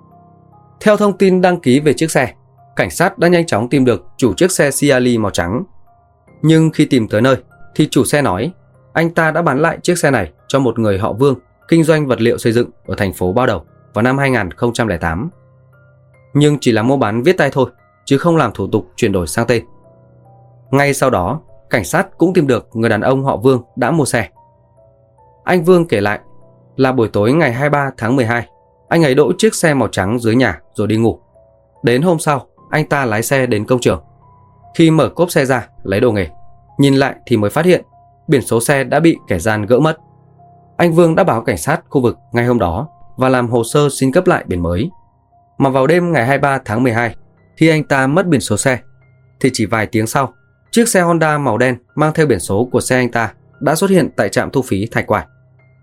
Theo thông tin đăng ký về chiếc xe, cảnh sát đã nhanh chóng tìm được chủ chiếc xe Xiaomi màu trắng. Nhưng khi tìm tới nơi thì chủ xe nói anh ta đã bán lại chiếc xe này cho một người họ Vương kinh doanh vật liệu xây dựng ở thành phố Bao Đầu vào năm hai nghìn không trăm lẻ tám. Nhưng chỉ là mua bán viết tay thôi, chứ không làm thủ tục chuyển đổi sang tên. Ngay sau đó, cảnh sát cũng tìm được người đàn ông họ Vương đã mua xe. Anh Vương kể lại là buổi tối ngày hai mươi ba tháng mười hai, anh ấy đỗ chiếc xe màu trắng dưới nhà rồi đi ngủ. Đến hôm sau, anh ta lái xe đến công trường. Khi mở cốp xe ra lấy đồ nghề, nhìn lại thì mới phát hiện biển số xe đã bị kẻ gian gỡ mất. Anh Vương đã báo cảnh sát khu vực ngay hôm đó và làm hồ sơ xin cấp lại biển mới. Mà vào đêm ngày hai mươi ba tháng mười hai, khi anh ta mất biển số xe, thì chỉ vài tiếng sau, chiếc xe Honda màu đen mang theo biển số của xe anh ta đã xuất hiện tại trạm thu phí Thạch Quài.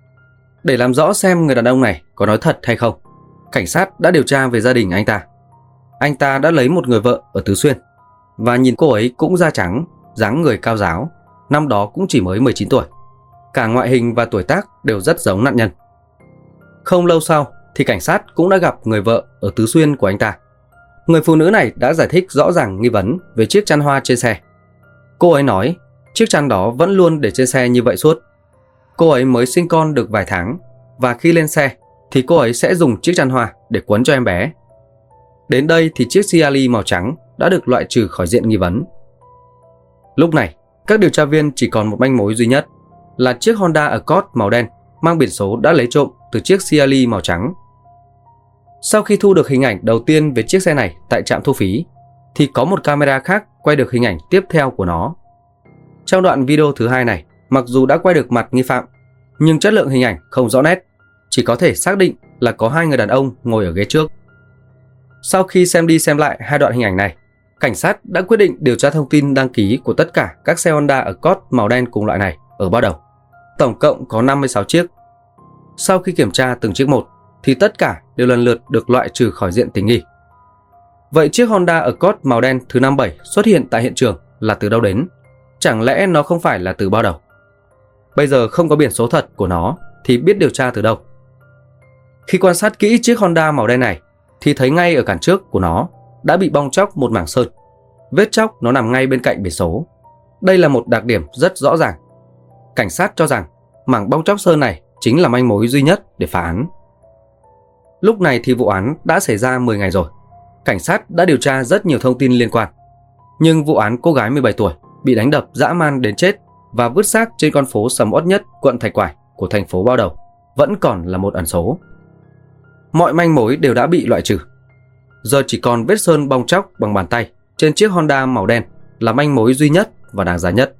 Để làm rõ xem người đàn ông này có nói thật hay không, cảnh sát đã điều tra về gia đình anh ta. Anh ta đã lấy một người vợ ở Tứ Xuyên, và nhìn cô ấy cũng da trắng, dáng người cao ráo, năm đó cũng chỉ mới mười chín tuổi. Cả ngoại hình và tuổi tác đều rất giống nạn nhân. Không lâu sau thì cảnh sát cũng đã gặp người vợ ở Tứ Xuyên của anh ta. Người phụ nữ này đã giải thích rõ ràng nghi vấn về chiếc chăn hoa trên xe. Cô ấy nói chiếc chăn đó vẫn luôn để trên xe như vậy suốt. Cô ấy mới sinh con được vài tháng, và khi lên xe thì cô ấy sẽ dùng chiếc chăn hoa để quấn cho em bé. Đến đây thì chiếc Xiaomi màu trắng đã được loại trừ khỏi diện nghi vấn. Lúc này, các điều tra viên chỉ còn một manh mối duy nhất là chiếc Honda Accord màu đen mang biển số đã lấy trộm từ chiếc Xiaomi màu trắng. Sau khi thu được hình ảnh đầu tiên về chiếc xe này tại trạm thu phí, thì có một camera khác quay được hình ảnh tiếp theo của nó. Trong đoạn video thứ hai này, mặc dù đã quay được mặt nghi phạm, nhưng chất lượng hình ảnh không rõ nét, chỉ có thể xác định là có hai người đàn ông ngồi ở ghế trước. Sau khi xem đi xem lại hai đoạn hình ảnh này, cảnh sát đã quyết định điều tra thông tin đăng ký của tất cả các xe Honda Accord màu đen cùng loại này ở Bao Đầu. Tổng cộng có năm mươi sáu chiếc. Sau khi kiểm tra từng chiếc một, thì tất cả đều lần lượt được loại trừ khỏi diện tình nghi. Vậy chiếc Honda Accord màu đen thứ năm mươi bảy xuất hiện tại hiện trường là từ đâu đến? Chẳng lẽ nó không phải là từ Bao Đầu? Bây giờ không có biển số thật của nó thì biết điều tra từ đâu? Khi quan sát kỹ chiếc Honda màu đen này thì thấy ngay ở cản trước của nó đã bị bong tróc một mảng sơn. Vết tróc nó nằm ngay bên cạnh biển số. Đây là một đặc điểm rất rõ ràng. Cảnh sát cho rằng mảng bong tróc sơn này chính là manh mối duy nhất để phá án. Lúc này thì vụ án đã xảy ra mười ngày rồi. Cảnh sát đã điều tra rất nhiều thông tin liên quan. Nhưng vụ án cô gái mười bảy tuổi bị đánh đập dã man đến chết và vứt xác trên con phố sầm uất nhất quận Thạch Quài của thành phố Bao Đầu vẫn còn là một ẩn số. Mọi manh mối đều đã bị loại trừ. Giờ chỉ còn vết sơn bong tróc bằng bàn tay trên chiếc Honda màu đen là manh mối duy nhất và đáng giá nhất.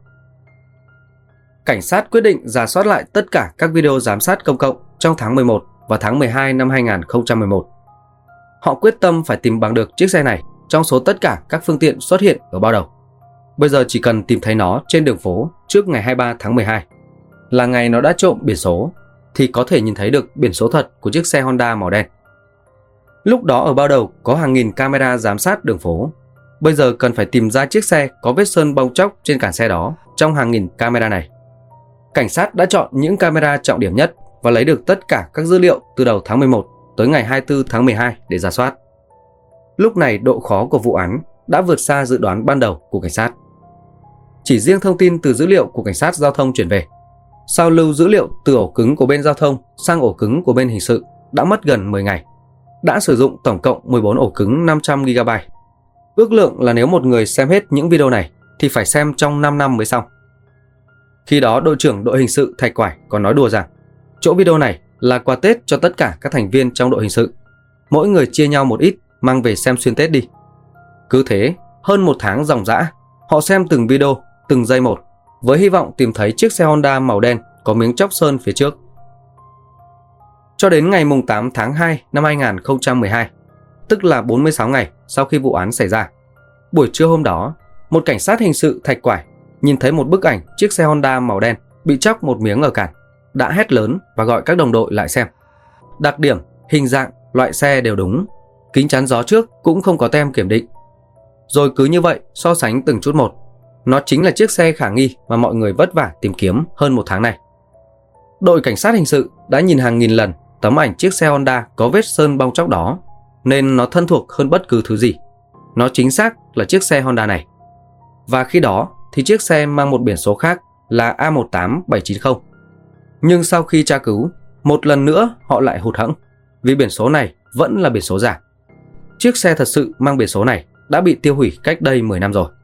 Cảnh sát quyết định rà soát lại tất cả các video giám sát công cộng trong tháng mười một và tháng mười hai năm hai nghìn không trăm mười một. Họ quyết tâm phải tìm bằng được chiếc xe này trong số tất cả các phương tiện xuất hiện ở bao đầu. Bây giờ chỉ cần tìm thấy nó trên đường phố trước ngày hai mươi ba tháng mười hai, là ngày nó đã trộm biển số, thì có thể nhìn thấy được biển số thật của chiếc xe Honda màu đen. Lúc đó ở bao đầu có hàng nghìn camera giám sát đường phố. Bây giờ cần phải tìm ra chiếc xe có vết sơn bong tróc trên cản xe đó trong hàng nghìn camera này. Cảnh sát đã chọn những camera trọng điểm nhất và lấy được tất cả các dữ liệu từ đầu tháng mười một tới ngày hai mươi tư tháng mười hai để rà soát. Lúc này độ khó của vụ án đã vượt xa dự đoán ban đầu của cảnh sát. Chỉ riêng thông tin từ dữ liệu của cảnh sát giao thông chuyển về, sao lưu dữ liệu từ ổ cứng của bên giao thông sang ổ cứng của bên hình sự đã mất gần mười ngày, đã sử dụng tổng cộng mười bốn ổ cứng năm trăm gi ga bai. Ước lượng là nếu một người xem hết những video này thì phải xem trong năm năm mới xong. Khi đó đội trưởng đội hình sự Thạch Quải còn nói đùa rằng chỗ video này là quà Tết cho tất cả các thành viên trong đội hình sự. Mỗi người chia nhau một ít mang về xem xuyên Tết đi. Cứ thế, hơn một tháng ròng rã, họ xem từng video, từng giây một, với hy vọng tìm thấy chiếc xe Honda màu đen có miếng chóc sơn phía trước. Cho đến ngày tám tháng hai năm hai nghìn không trăm mười hai, tức là bốn mươi sáu ngày sau khi vụ án xảy ra, buổi trưa hôm đó, một cảnh sát hình sự Thạch Quải nhìn thấy một bức ảnh chiếc xe Honda màu đen bị chóc một miếng ở cản, đã hét lớn và gọi các đồng đội lại xem. Đặc điểm, hình dạng, loại xe đều đúng, kính chắn gió trước cũng không có tem kiểm định. Rồi cứ như vậy so sánh từng chút một, nó chính là chiếc xe khả nghi mà mọi người vất vả tìm kiếm hơn một tháng này. Đội cảnh sát hình sự đã nhìn hàng nghìn lần tấm ảnh chiếc xe Honda có vết sơn bong tróc đó, nên nó thân thuộc hơn bất cứ thứ gì. Nó chính xác là chiếc xe Honda này. Và khi đó thì chiếc xe mang một biển số khác là A một tám bảy chín không. Nhưng sau khi tra cứu, một lần nữa họ lại hụt hẫng, vì biển số này vẫn là biển số giả. Chiếc xe thật sự mang biển số này đã bị tiêu hủy cách đây mười năm rồi.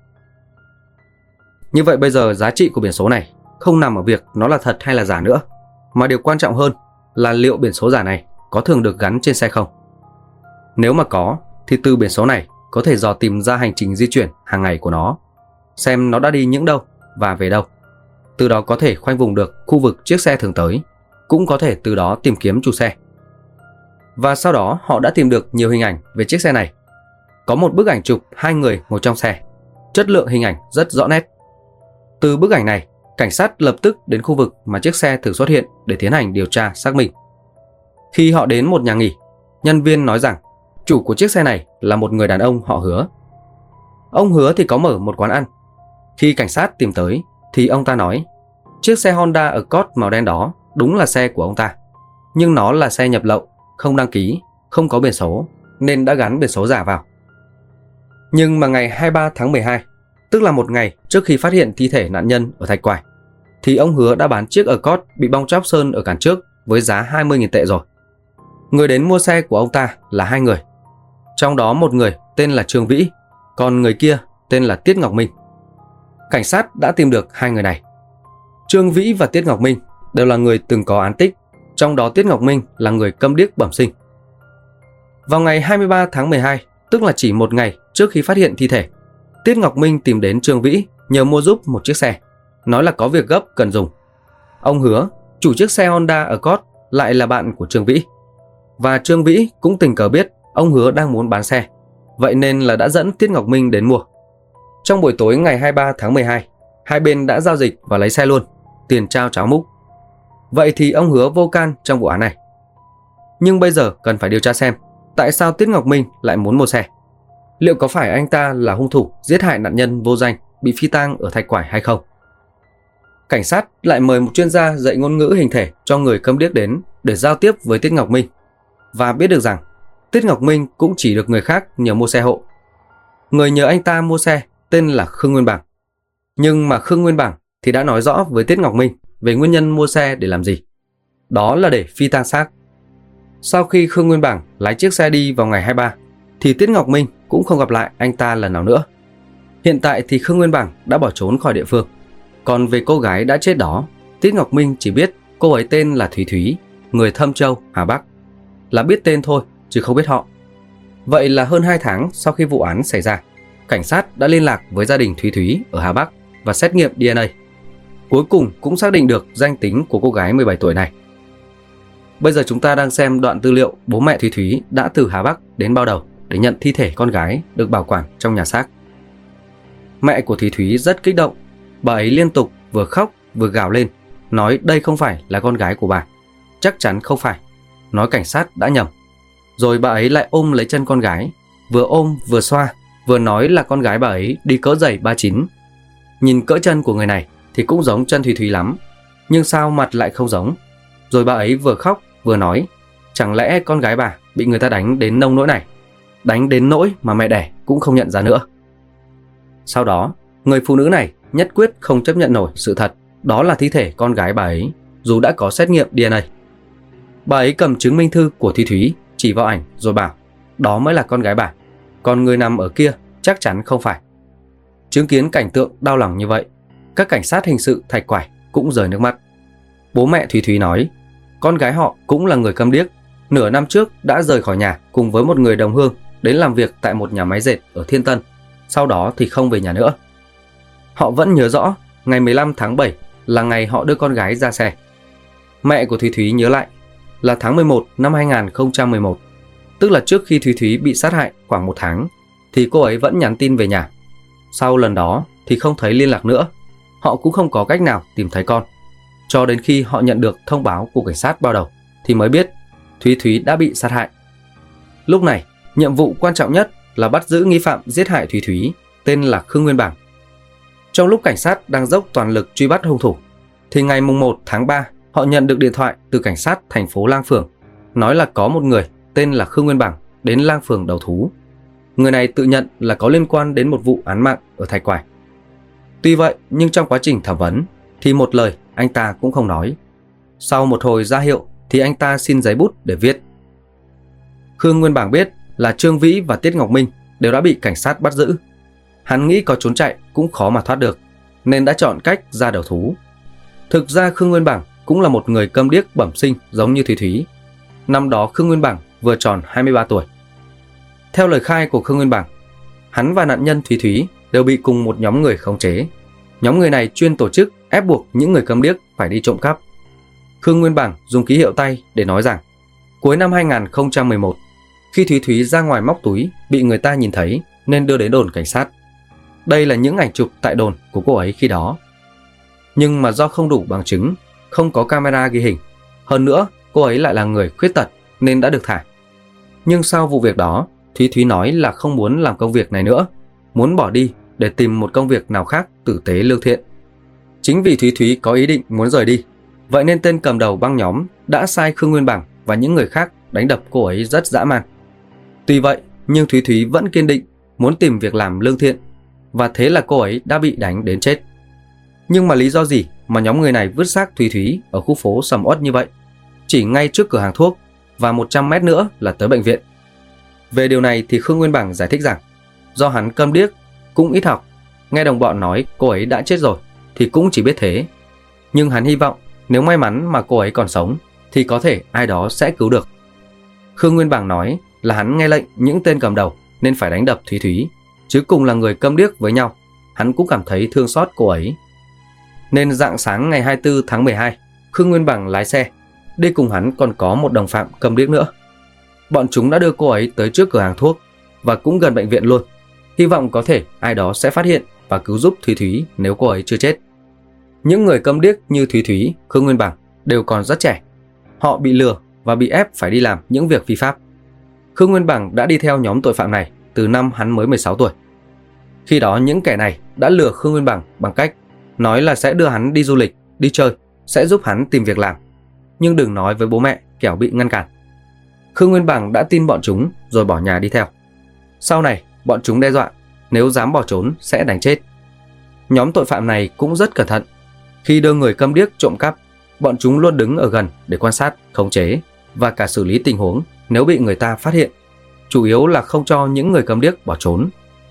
Như vậy bây giờ giá trị của biển số này không nằm ở việc nó là thật hay là giả nữa, mà điều quan trọng hơn là liệu biển số giả này có thường được gắn trên xe không. Nếu mà có, thì từ biển số này có thể dò tìm ra hành trình di chuyển hàng ngày của nó, xem nó đã đi những đâu và về đâu. Từ đó có thể khoanh vùng được khu vực chiếc xe thường tới, cũng có thể từ đó tìm kiếm chủ xe. Và sau đó họ đã tìm được nhiều hình ảnh về chiếc xe này. Có một bức ảnh chụp hai người ngồi trong xe, chất lượng hình ảnh rất rõ nét. Từ bức ảnh này, cảnh sát lập tức đến khu vực mà chiếc xe thường xuất hiện để tiến hành điều tra xác minh. Khi họ đến một nhà nghỉ, nhân viên nói rằng chủ của chiếc xe này là một người đàn ông họ Hứa. Ông Hứa thì có mở một quán ăn. Khi cảnh sát tìm tới thì ông ta nói chiếc xe Honda Accord màu đen đó đúng là xe của ông ta, nhưng nó là xe nhập lậu, không đăng ký, không có biển số, nên đã gắn biển số giả vào. Nhưng mà ngày hai mươi ba tháng mười hai, tức là một ngày trước khi phát hiện thi thể nạn nhân ở Thạch Quải, thì ông Hứa đã bán chiếc Accord bị bong tróc sơn ở cản trước với giá hai mươi nghìn tệ rồi. Người đến mua xe của ông ta là hai người. Trong đó một người tên là Trương Vĩ, còn người kia tên là Tiết Ngọc Minh. Cảnh sát đã tìm được hai người này. Trương Vĩ và Tiết Ngọc Minh đều là người từng có án tích, trong đó Tiết Ngọc Minh là người câm điếc bẩm sinh. Vào ngày hai mươi ba tháng mười hai, tức là chỉ một ngày trước khi phát hiện thi thể, Tiết Ngọc Minh tìm đến Trương Vĩ nhờ mua giúp một chiếc xe, nói là có việc gấp cần dùng. Ông Hứa, chủ chiếc xe Honda Accord, lại là bạn của Trương Vĩ. Và Trương Vĩ cũng tình cờ biết ông Hứa đang muốn bán xe, vậy nên là đã dẫn Tiết Ngọc Minh đến mua. Trong buổi tối ngày hai mươi ba tháng mười hai, hai bên đã giao dịch và lấy xe luôn, tiền trao cháo múc. Vậy thì ông Hứa vô can trong vụ án này. Nhưng bây giờ cần phải điều tra xem tại sao Tiết Ngọc Minh lại muốn mua xe. Liệu có phải anh ta là hung thủ giết hại nạn nhân vô danh bị phi tang ở Thạch Quải hay không? Cảnh sát lại mời một chuyên gia dạy ngôn ngữ hình thể cho người câm điếc đến để giao tiếp với Tiết Ngọc Minh, và biết được rằng Tiết Ngọc Minh cũng chỉ được người khác nhờ mua xe hộ. Người nhờ anh ta mua xe tên là Khương Nguyên Bằng. Nhưng mà Khương Nguyên Bằng thì đã nói rõ với Tiết Ngọc Minh về nguyên nhân mua xe để làm gì. Đó là để phi tang xác. Sau khi Khương Nguyên Bằng lái chiếc xe đi vào ngày hai mươi ba, thì Tiết Ngọc Minh cũng không gặp lại anh ta lần nào nữa. Hiện tại thì Khương Nguyên Bằng đã bỏ trốn khỏi địa phương. Còn về cô gái đã chết đó, Tiết Ngọc Minh chỉ biết cô ấy tên là Thúy Thúy, người Thâm Châu, Hà Bắc, là biết tên thôi chứ không biết họ. Vậy là hơn hai tháng sau khi vụ án xảy ra, cảnh sát đã liên lạc với gia đình Thúy Thúy ở Hà Bắc và xét nghiệm đê en a. Cuối cùng cũng xác định được danh tính của cô gái mười bảy tuổi này. Bây giờ chúng ta đang xem đoạn tư liệu bố mẹ Thúy Thúy đã từ Hà Bắc đến Bao Đầu để nhận thi thể con gái được bảo quản trong nhà xác. Mẹ của Thúy Thúy rất kích động, bà ấy liên tục vừa khóc vừa gào lên, nói đây không phải là con gái của bà, chắc chắn không phải, nói cảnh sát đã nhầm. Rồi bà ấy lại ôm lấy chân con gái, vừa ôm vừa xoa, vừa nói là con gái bà ấy đi cỡ giày ba chín. Nhìn cỡ chân của người này thì cũng giống chân Thúy Thúy lắm, nhưng sao mặt lại không giống. Rồi bà ấy vừa khóc vừa nói, chẳng lẽ con gái bà bị người ta đánh đến nông nỗi này, đánh đến nỗi mà mẹ đẻ cũng không nhận ra nữa. Sau đó, người phụ nữ này nhất quyết không chấp nhận nổi sự thật đó là thi thể con gái bà ấy, dù đã có xét nghiệm đê en a. Bà ấy cầm chứng minh thư của Thúy Thúy chỉ vào ảnh rồi bảo đó mới là con gái bà, còn người nằm ở kia chắc chắn không phải. Chứng kiến cảnh tượng đau lòng như vậy, các cảnh sát hình sự Thạch Quải cũng rơi nước mắt. Bố mẹ Thúy Thúy nói con gái họ cũng là người câm điếc, nửa năm trước đã rời khỏi nhà cùng với một người đồng hương đến làm việc tại một nhà máy dệt ở Thiên Tân, sau đó thì không về nhà nữa. Họ vẫn nhớ rõ ngày mười lăm tháng bảy là ngày họ đưa con gái ra xe. Mẹ của Thúy Thúy nhớ lại là tháng mười một năm hai nghìn không trăm mười một, tức là trước khi Thúy Thúy bị sát hại khoảng một tháng, thì cô ấy vẫn nhắn tin về nhà. Sau lần đó thì không thấy liên lạc nữa, họ cũng không có cách nào tìm thấy con. Cho đến khi họ nhận được thông báo của cảnh sát Bao Đầu thì mới biết Thúy Thúy đã bị sát hại. Lúc này, nhiệm vụ quan trọng nhất là bắt giữ nghi phạm giết hại Thúy Thúy, tên là Khương Nguyên Bằng. Trong lúc cảnh sát đang dốc toàn lực truy bắt hung thủ, thì ngày mùng một tháng ba, họ nhận được điện thoại từ cảnh sát thành phố Lang Phường, nói là có một người tên là Khương Nguyên Bằng đến Lang Phường đầu thú. Người này tự nhận là có liên quan đến một vụ án mạng ở Thạch Quải. Tuy vậy, nhưng trong quá trình thẩm vấn thì một lời anh ta cũng không nói. Sau một hồi ra hiệu thì anh ta xin giấy bút để viết. Khương Nguyên Bằng biết là Trương Vĩ và Tiết Ngọc Minh đều đã bị cảnh sát bắt giữ. Hắn nghĩ có trốn chạy cũng khó mà thoát được, nên đã chọn cách ra đầu thú. Thực ra Khương Nguyên Bằng cũng là một người câm điếc bẩm sinh giống như Thúy Thúy. Năm đó Khương Nguyên Bằng vừa tròn hai mươi ba tuổi. Theo lời khai của Khương Nguyên Bằng, hắn và nạn nhân Thúy Thúy đều bị cùng một nhóm người khống chế. Nhóm người này chuyên tổ chức ép buộc những người câm điếc phải đi trộm cắp. Khương Nguyên Bằng dùng ký hiệu tay để nói rằng cuối năm hai nghìn không trăm mười một, khi Thúy Thúy ra ngoài móc túi bị người ta nhìn thấy nên đưa đến đồn cảnh sát. Đây là những ảnh chụp tại đồn của cô ấy khi đó. Nhưng mà do không đủ bằng chứng, không có camera ghi hình, hơn nữa cô ấy lại là người khuyết tật nên đã được thả. Nhưng sau vụ việc đó, Thúy Thúy nói là không muốn làm công việc này nữa, muốn bỏ đi để tìm một công việc nào khác tử tế lương thiện. Chính vì Thúy Thúy có ý định muốn rời đi, vậy nên tên cầm đầu băng nhóm đã sai Khương Nguyên Bằng và những người khác đánh đập cô ấy rất dã man. Tuy vậy, nhưng Thúy Thúy vẫn kiên định muốn tìm việc làm lương thiện, và thế là cô ấy đã bị đánh đến chết. Nhưng mà lý do gì mà nhóm người này vứt xác Thúy Thúy ở khu phố sầm uất như vậy, chỉ ngay trước cửa hàng thuốc và một trăm mét nữa là tới bệnh viện? Về điều này thì Khương Nguyên Bằng giải thích rằng do hắn câm điếc, cũng ít học, nghe đồng bọn nói cô ấy đã chết rồi thì cũng chỉ biết thế. Nhưng hắn hy vọng nếu may mắn mà cô ấy còn sống thì có thể ai đó sẽ cứu được. Khương Nguyên Bằng nói là hắn nghe lệnh những tên cầm đầu nên phải đánh đập Thúy Thúy, chứ cùng là người câm điếc với nhau, hắn cũng cảm thấy thương xót cô ấy. Nên rạng sáng ngày hai mươi tư tháng mười hai, Khương Nguyên Bằng lái xe, đi cùng hắn còn có một đồng phạm câm điếc nữa. Bọn chúng đã đưa cô ấy tới trước cửa hàng thuốc và cũng gần bệnh viện luôn, hy vọng có thể ai đó sẽ phát hiện và cứu giúp Thúy Thúy nếu cô ấy chưa chết. Những người câm điếc như Thúy Thúy, Khương Nguyên Bằng đều còn rất trẻ. Họ bị lừa và bị ép phải đi làm những việc phi pháp. Khương Nguyên Bằng đã đi theo nhóm tội phạm này từ năm hắn mới mười sáu tuổi. Khi đó những kẻ này đã lừa Khương Nguyên Bằng bằng cách nói là sẽ đưa hắn đi du lịch, đi chơi, sẽ giúp hắn tìm việc làm, nhưng đừng nói với bố mẹ kẻo bị ngăn cản. Khương Nguyên Bằng đã tin bọn chúng rồi bỏ nhà đi theo. Sau này bọn chúng đe dọa nếu dám bỏ trốn sẽ đánh chết. Nhóm tội phạm này cũng rất cẩn thận. Khi đưa người câm điếc trộm cắp, bọn chúng luôn đứng ở gần để quan sát, khống chế và cả xử lý tình huống nếu bị người ta phát hiện, chủ yếu là không cho những người câm điếc bỏ trốn.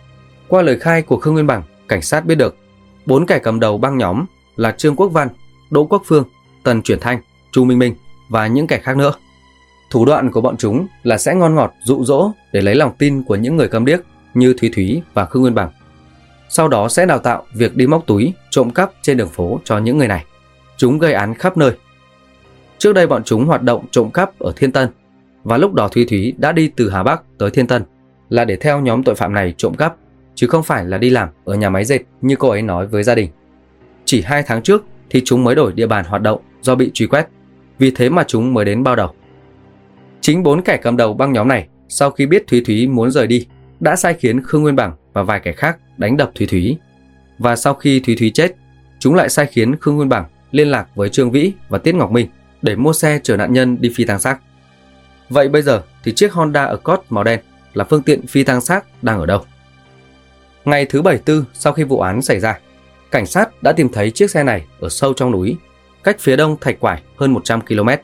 Qua lời khai của Khương Nguyên Bằng, cảnh sát biết được bốn kẻ cầm đầu băng nhóm là Trương Quốc Văn, Đỗ Quốc Phương, Tần Chuyển Thanh, Chu Minh Minh và những kẻ khác nữa. Thủ đoạn của bọn chúng là sẽ ngon ngọt dụ dỗ để lấy lòng tin của những người câm điếc như Thúy Thúy và Khương Nguyên Bằng. Sau đó sẽ đào tạo việc đi móc túi, trộm cắp trên đường phố cho những người này. Chúng gây án khắp nơi. Trước đây bọn chúng hoạt động trộm cắp ở Thiên Tân, và lúc đó Thúy Thúy đã đi từ Hà Bắc tới Thiên Tân là để theo nhóm tội phạm này trộm cắp, chứ không phải là đi làm ở nhà máy dệt như cô ấy nói với gia đình. Chỉ hai tháng trước thì chúng mới đổi địa bàn hoạt động do bị truy quét, vì thế mà chúng mới đến Bao Đầu. Chính bốn kẻ cầm đầu băng nhóm này sau khi biết Thúy Thúy muốn rời đi đã sai khiến Khương Nguyên Bằng và vài kẻ khác đánh đập Thúy Thúy. Và sau khi Thúy Thúy chết, chúng lại sai khiến Khương Nguyên Bằng liên lạc với Trương Vĩ và Tiết Ngọc Minh để mua xe chở nạn nhân đi phi tang xác. Vậy bây giờ thì chiếc Honda Accord màu đen là phương tiện phi tang xác đang ở đâu? Ngày thứ bảy tư sau khi vụ án xảy ra, cảnh sát đã tìm thấy chiếc xe này ở sâu trong núi, cách phía đông Thạch Quải hơn một trăm ki lô mét.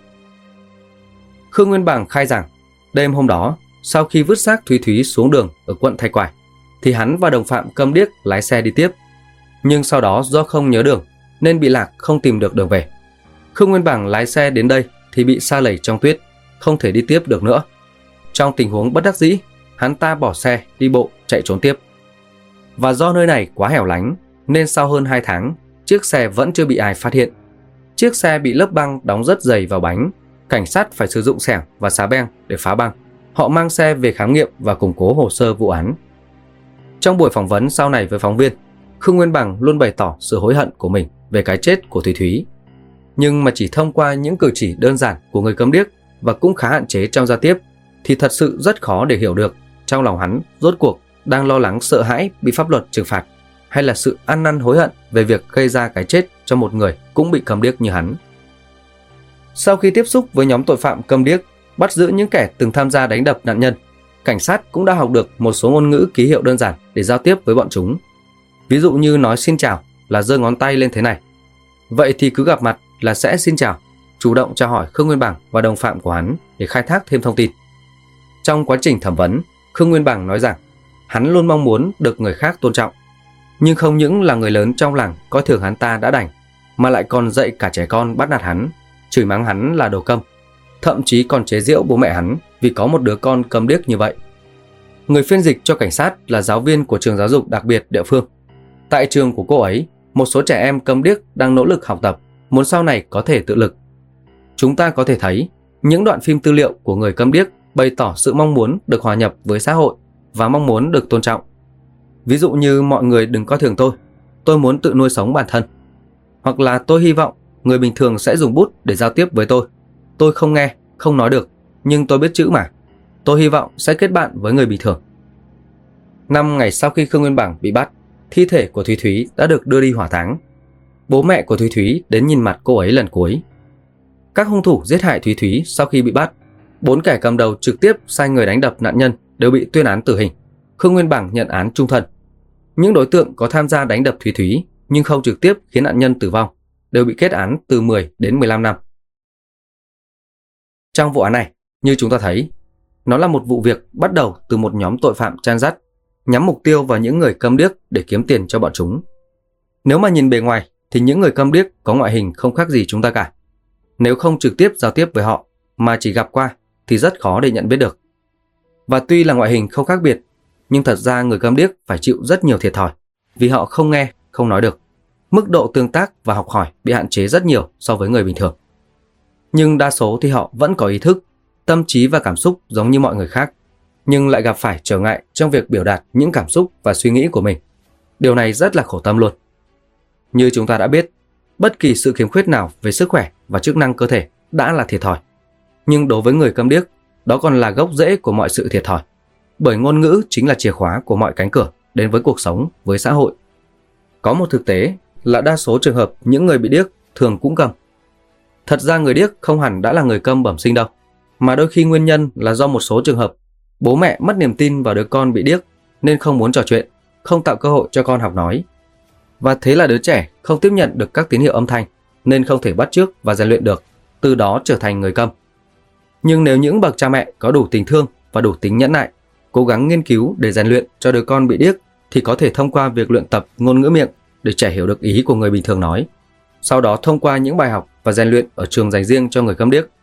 Khương Nguyên Bằng khai rằng đêm hôm đó, sau khi vứt xác Thúy Thúy xuống đường ở quận Thạch Quải, thì hắn và đồng phạm câm điếc lái xe đi tiếp. Nhưng sau đó do không nhớ đường nên bị lạc, không tìm được đường về. Khương Nguyên Bằng lái xe đến đây thì bị sa lầy trong tuyết, không thể đi tiếp được nữa. Trong tình huống bất đắc dĩ, hắn ta bỏ xe đi bộ chạy trốn tiếp. Và do nơi này quá hẻo lánh nên sau hơn hai tháng, chiếc xe vẫn chưa bị ai phát hiện. Chiếc xe bị lớp băng đóng rất dày vào bánh. Cảnh sát phải sử dụng xẻng và xá beng để phá băng. Họ mang xe về khám nghiệm và củng cố hồ sơ vụ án. Trong buổi phỏng vấn sau này với phóng viên, Khương Nguyên Bằng luôn bày tỏ sự hối hận của mình về cái chết của Thúy Thúy. Nhưng mà chỉ thông qua những cử chỉ đơn giản của người câm điếc và cũng khá hạn chế trong giao tiếp thì thật sự rất khó để hiểu được trong lòng hắn rốt cuộc đang lo lắng sợ hãi bị pháp luật trừng phạt, hay là sự ăn năn hối hận về việc gây ra cái chết cho một người cũng bị câm điếc như hắn. Sau khi tiếp xúc với nhóm tội phạm câm điếc, bắt giữ những kẻ từng tham gia đánh đập nạn nhân, cảnh sát cũng đã học được một số ngôn ngữ ký hiệu đơn giản để giao tiếp với bọn chúng. Ví dụ như nói xin chào là giơ ngón tay lên thế này. Vậy thì cứ gặp mặt là sẽ xin chào, chủ động chào hỏi Khương Nguyên Bằng và đồng phạm của hắn để khai thác thêm thông tin. Trong quá trình thẩm vấn, Khương Nguyên Bằng nói rằng hắn luôn mong muốn được người khác tôn trọng, nhưng không những là người lớn trong làng coi thường hắn ta đã đành, mà lại còn dạy cả trẻ con bắt nạt hắn, chửi mắng hắn là đồ câm, thậm chí còn chế giễu bố mẹ hắn vì có một đứa con câm điếc như vậy. Người phiên dịch cho cảnh sát là giáo viên của trường giáo dục đặc biệt địa phương. Tại trường của cô ấy, một số trẻ em câm điếc đang nỗ lực học tập, muốn sau này có thể tự lực. Chúng ta có thể thấy những đoạn phim tư liệu của người câm điếc bày tỏ sự mong muốn được hòa nhập với xã hội và mong muốn được tôn trọng. Ví dụ như mọi người đừng coi thường tôi, tôi muốn tự nuôi sống bản thân. Hoặc là tôi hy vọng người bình thường sẽ dùng bút để giao tiếp với tôi. Tôi không nghe, không nói được, nhưng tôi biết chữ mà. Tôi hy vọng sẽ kết bạn với người bình thường. Năm ngày sau khi Khương Nguyên Bằng bị bắt, thi thể của Thúy Thúy đã được đưa đi hỏa táng. Bố mẹ của Thúy Thúy đến nhìn mặt cô ấy lần cuối. Các hung thủ giết hại Thúy Thúy sau khi bị bắt, bốn kẻ cầm đầu trực tiếp sai người đánh đập nạn nhân đều bị tuyên án tử hình. Khương Nguyên Bằng nhận án chung thân. Những đối tượng có tham gia đánh đập Thúy Thúy nhưng không trực tiếp khiến nạn nhân tử vong đều bị kết án từ mười đến mười lăm năm. Trong vụ án này, như chúng ta thấy, nó là một vụ việc bắt đầu từ một nhóm tội phạm chan dắt, nhắm mục tiêu vào những người câm điếc để kiếm tiền cho bọn chúng. Nếu mà nhìn bề ngoài thì những người câm điếc có ngoại hình không khác gì chúng ta cả. Nếu không trực tiếp giao tiếp với họ mà chỉ gặp qua thì rất khó để nhận biết được. Và tuy là ngoại hình không khác biệt, nhưng thật ra người câm điếc phải chịu rất nhiều thiệt thòi vì họ không nghe, không nói được. Mức độ tương tác và học hỏi bị hạn chế rất nhiều so với người bình thường. Nhưng đa số thì họ vẫn có ý thức, tâm trí và cảm xúc giống như mọi người khác, nhưng lại gặp phải trở ngại trong việc biểu đạt những cảm xúc và suy nghĩ của mình. Điều này rất là khổ tâm luôn. Như chúng ta đã biết, bất kỳ sự khiếm khuyết nào về sức khỏe và chức năng cơ thể đã là thiệt thòi. Nhưng đối với người câm điếc, đó còn là gốc rễ của mọi sự thiệt thòi. Bởi ngôn ngữ chính là chìa khóa của mọi cánh cửa đến với cuộc sống, với xã hội. Có một thực tế là đa số trường hợp những người bị điếc thường cũng câm. Thật ra người điếc không hẳn đã là người câm bẩm sinh đâu, mà đôi khi nguyên nhân là do một số trường hợp bố mẹ mất niềm tin vào đứa con bị điếc nên không muốn trò chuyện, không tạo cơ hội cho con học nói. Và thế là đứa trẻ không tiếp nhận được các tín hiệu âm thanh nên không thể bắt chước và rèn luyện được, từ đó trở thành người câm. Nhưng nếu những bậc cha mẹ có đủ tình thương và đủ tính nhẫn nại, cố gắng nghiên cứu để rèn luyện cho đứa con bị điếc thì có thể thông qua việc luyện tập ngôn ngữ miệng để trẻ hiểu được ý của người bình thường nói. Sau đó thông qua những bài học và rèn luyện ở trường dành riêng cho người câm điếc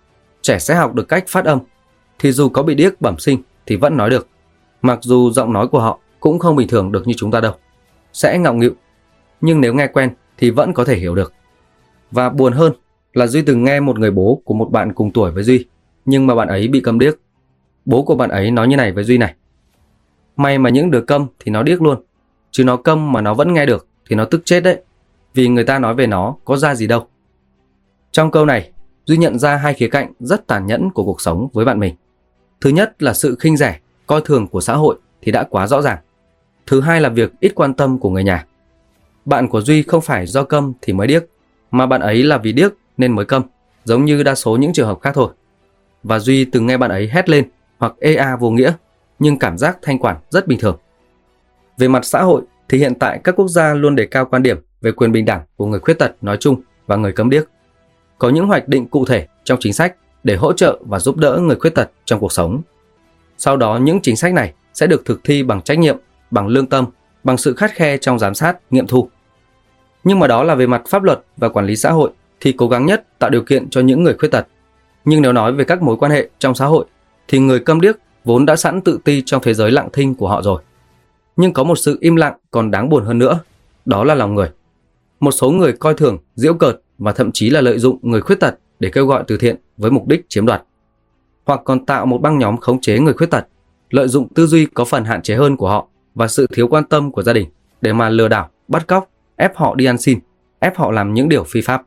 trẻ sẽ học được cách phát âm, thì dù có bị điếc bẩm sinh thì vẫn nói được. Mặc dù giọng nói của họ cũng không bình thường được như chúng ta đâu, sẽ ngọng nghịu, nhưng nếu nghe quen thì vẫn có thể hiểu được. Và buồn hơn là Duy từng nghe một người bố của một bạn cùng tuổi với Duy, nhưng mà bạn ấy bị câm điếc. Bố của bạn ấy nói như này với Duy này: "May mà những đứa câm thì nó điếc luôn, chứ nó câm mà nó vẫn nghe được thì nó tức chết đấy, vì người ta nói về nó có ra gì đâu." Trong câu này, Duy nhận ra hai khía cạnh rất tàn nhẫn của cuộc sống với bạn mình. Thứ nhất là sự khinh rẻ, coi thường của xã hội thì đã quá rõ ràng. Thứ hai là việc ít quan tâm của người nhà. Bạn của Duy không phải do câm thì mới điếc, mà bạn ấy là vì điếc nên mới câm, giống như đa số những trường hợp khác thôi. Và Duy từng nghe bạn ấy hét lên hoặc ê a vô nghĩa, nhưng cảm giác thanh quản rất bình thường. Về mặt xã hội thì hiện tại các quốc gia luôn đề cao quan điểm về quyền bình đẳng của người khuyết tật nói chung và người câm điếc. Có những hoạch định cụ thể trong chính sách để hỗ trợ và giúp đỡ người khuyết tật trong cuộc sống. Sau đó những chính sách này sẽ được thực thi bằng trách nhiệm, bằng lương tâm, bằng sự khắt khe trong giám sát, nghiệm thu. Nhưng mà đó là về mặt pháp luật và quản lý xã hội thì cố gắng nhất tạo điều kiện cho những người khuyết tật. Nhưng nếu nói về các mối quan hệ trong xã hội thì người câm điếc vốn đã sẵn tự ti trong thế giới lặng thinh của họ rồi. Nhưng có một sự im lặng còn đáng buồn hơn nữa, đó là lòng người. Một số người coi thường, giễu cợt và thậm chí là lợi dụng người khuyết tật để kêu gọi từ thiện với mục đích chiếm đoạt. Hoặc còn tạo một băng nhóm khống chế người khuyết tật, lợi dụng tư duy có phần hạn chế hơn của họ và sự thiếu quan tâm của gia đình để mà lừa đảo, bắt cóc, ép họ đi ăn xin, ép họ làm những điều phi pháp.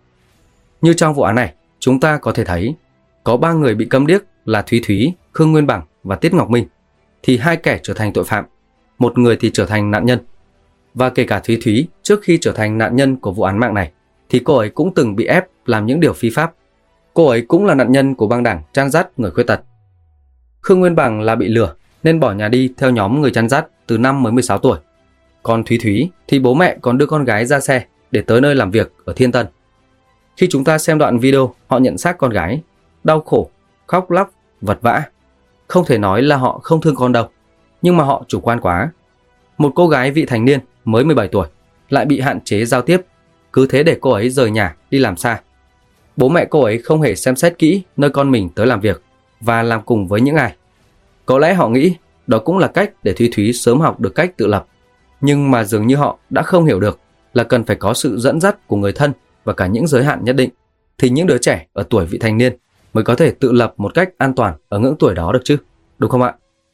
Như trong vụ án này, chúng ta có thể thấy có ba người bị câm điếc là Thúy Thúy, Khương Nguyên Bằng và Tiết Ngọc Minh, thì hai kẻ trở thành tội phạm, một người thì trở thành nạn nhân. Và kể cả Thúy Thúy trước khi trở thành nạn nhân của vụ án mạng này thì cô ấy cũng từng bị ép làm những điều phi pháp. Cô ấy cũng là nạn nhân của băng đảng chăn dắt người khuyết tật. Khương Nguyên Bằng là bị lừa nên bỏ nhà đi theo nhóm người chăn dắt từ năm mới mười sáu tuổi. Còn Thúy Thúy thì bố mẹ còn đưa con gái ra xe để tới nơi làm việc ở Thiên Tân. Khi chúng ta xem đoạn video họ nhận xác con gái, đau khổ, khóc lóc, vật vã, không thể nói là họ không thương con đâu, nhưng mà họ chủ quan quá. Một cô gái vị thành niên mới mười bảy tuổi lại bị hạn chế giao tiếp, cứ thế để cô ấy rời nhà đi làm xa. Bố mẹ cô ấy không hề xem xét kỹ nơi con mình tới làm việc và làm cùng với những ai. Có lẽ họ nghĩ đó cũng là cách để Thúy Thúy sớm học được cách tự lập, nhưng mà dường như họ đã không hiểu được là cần phải có sự dẫn dắt của người thân và cả những giới hạn nhất định thì những đứa trẻ ở tuổi vị thành niên mới có thể tự lập một cách an toàn ở ngưỡng tuổi đó được chứ, đúng không ạ?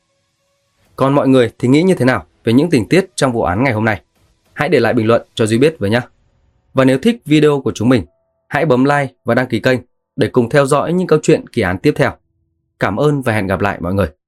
Còn mọi người thì nghĩ như thế nào về những tình tiết trong vụ án ngày hôm nay? Hãy để lại bình luận cho Duy biết với nhé. Và nếu thích video của chúng mình, hãy bấm like và đăng ký kênh để cùng theo dõi những câu chuyện kỳ án tiếp theo. Cảm ơn và hẹn gặp lại mọi người.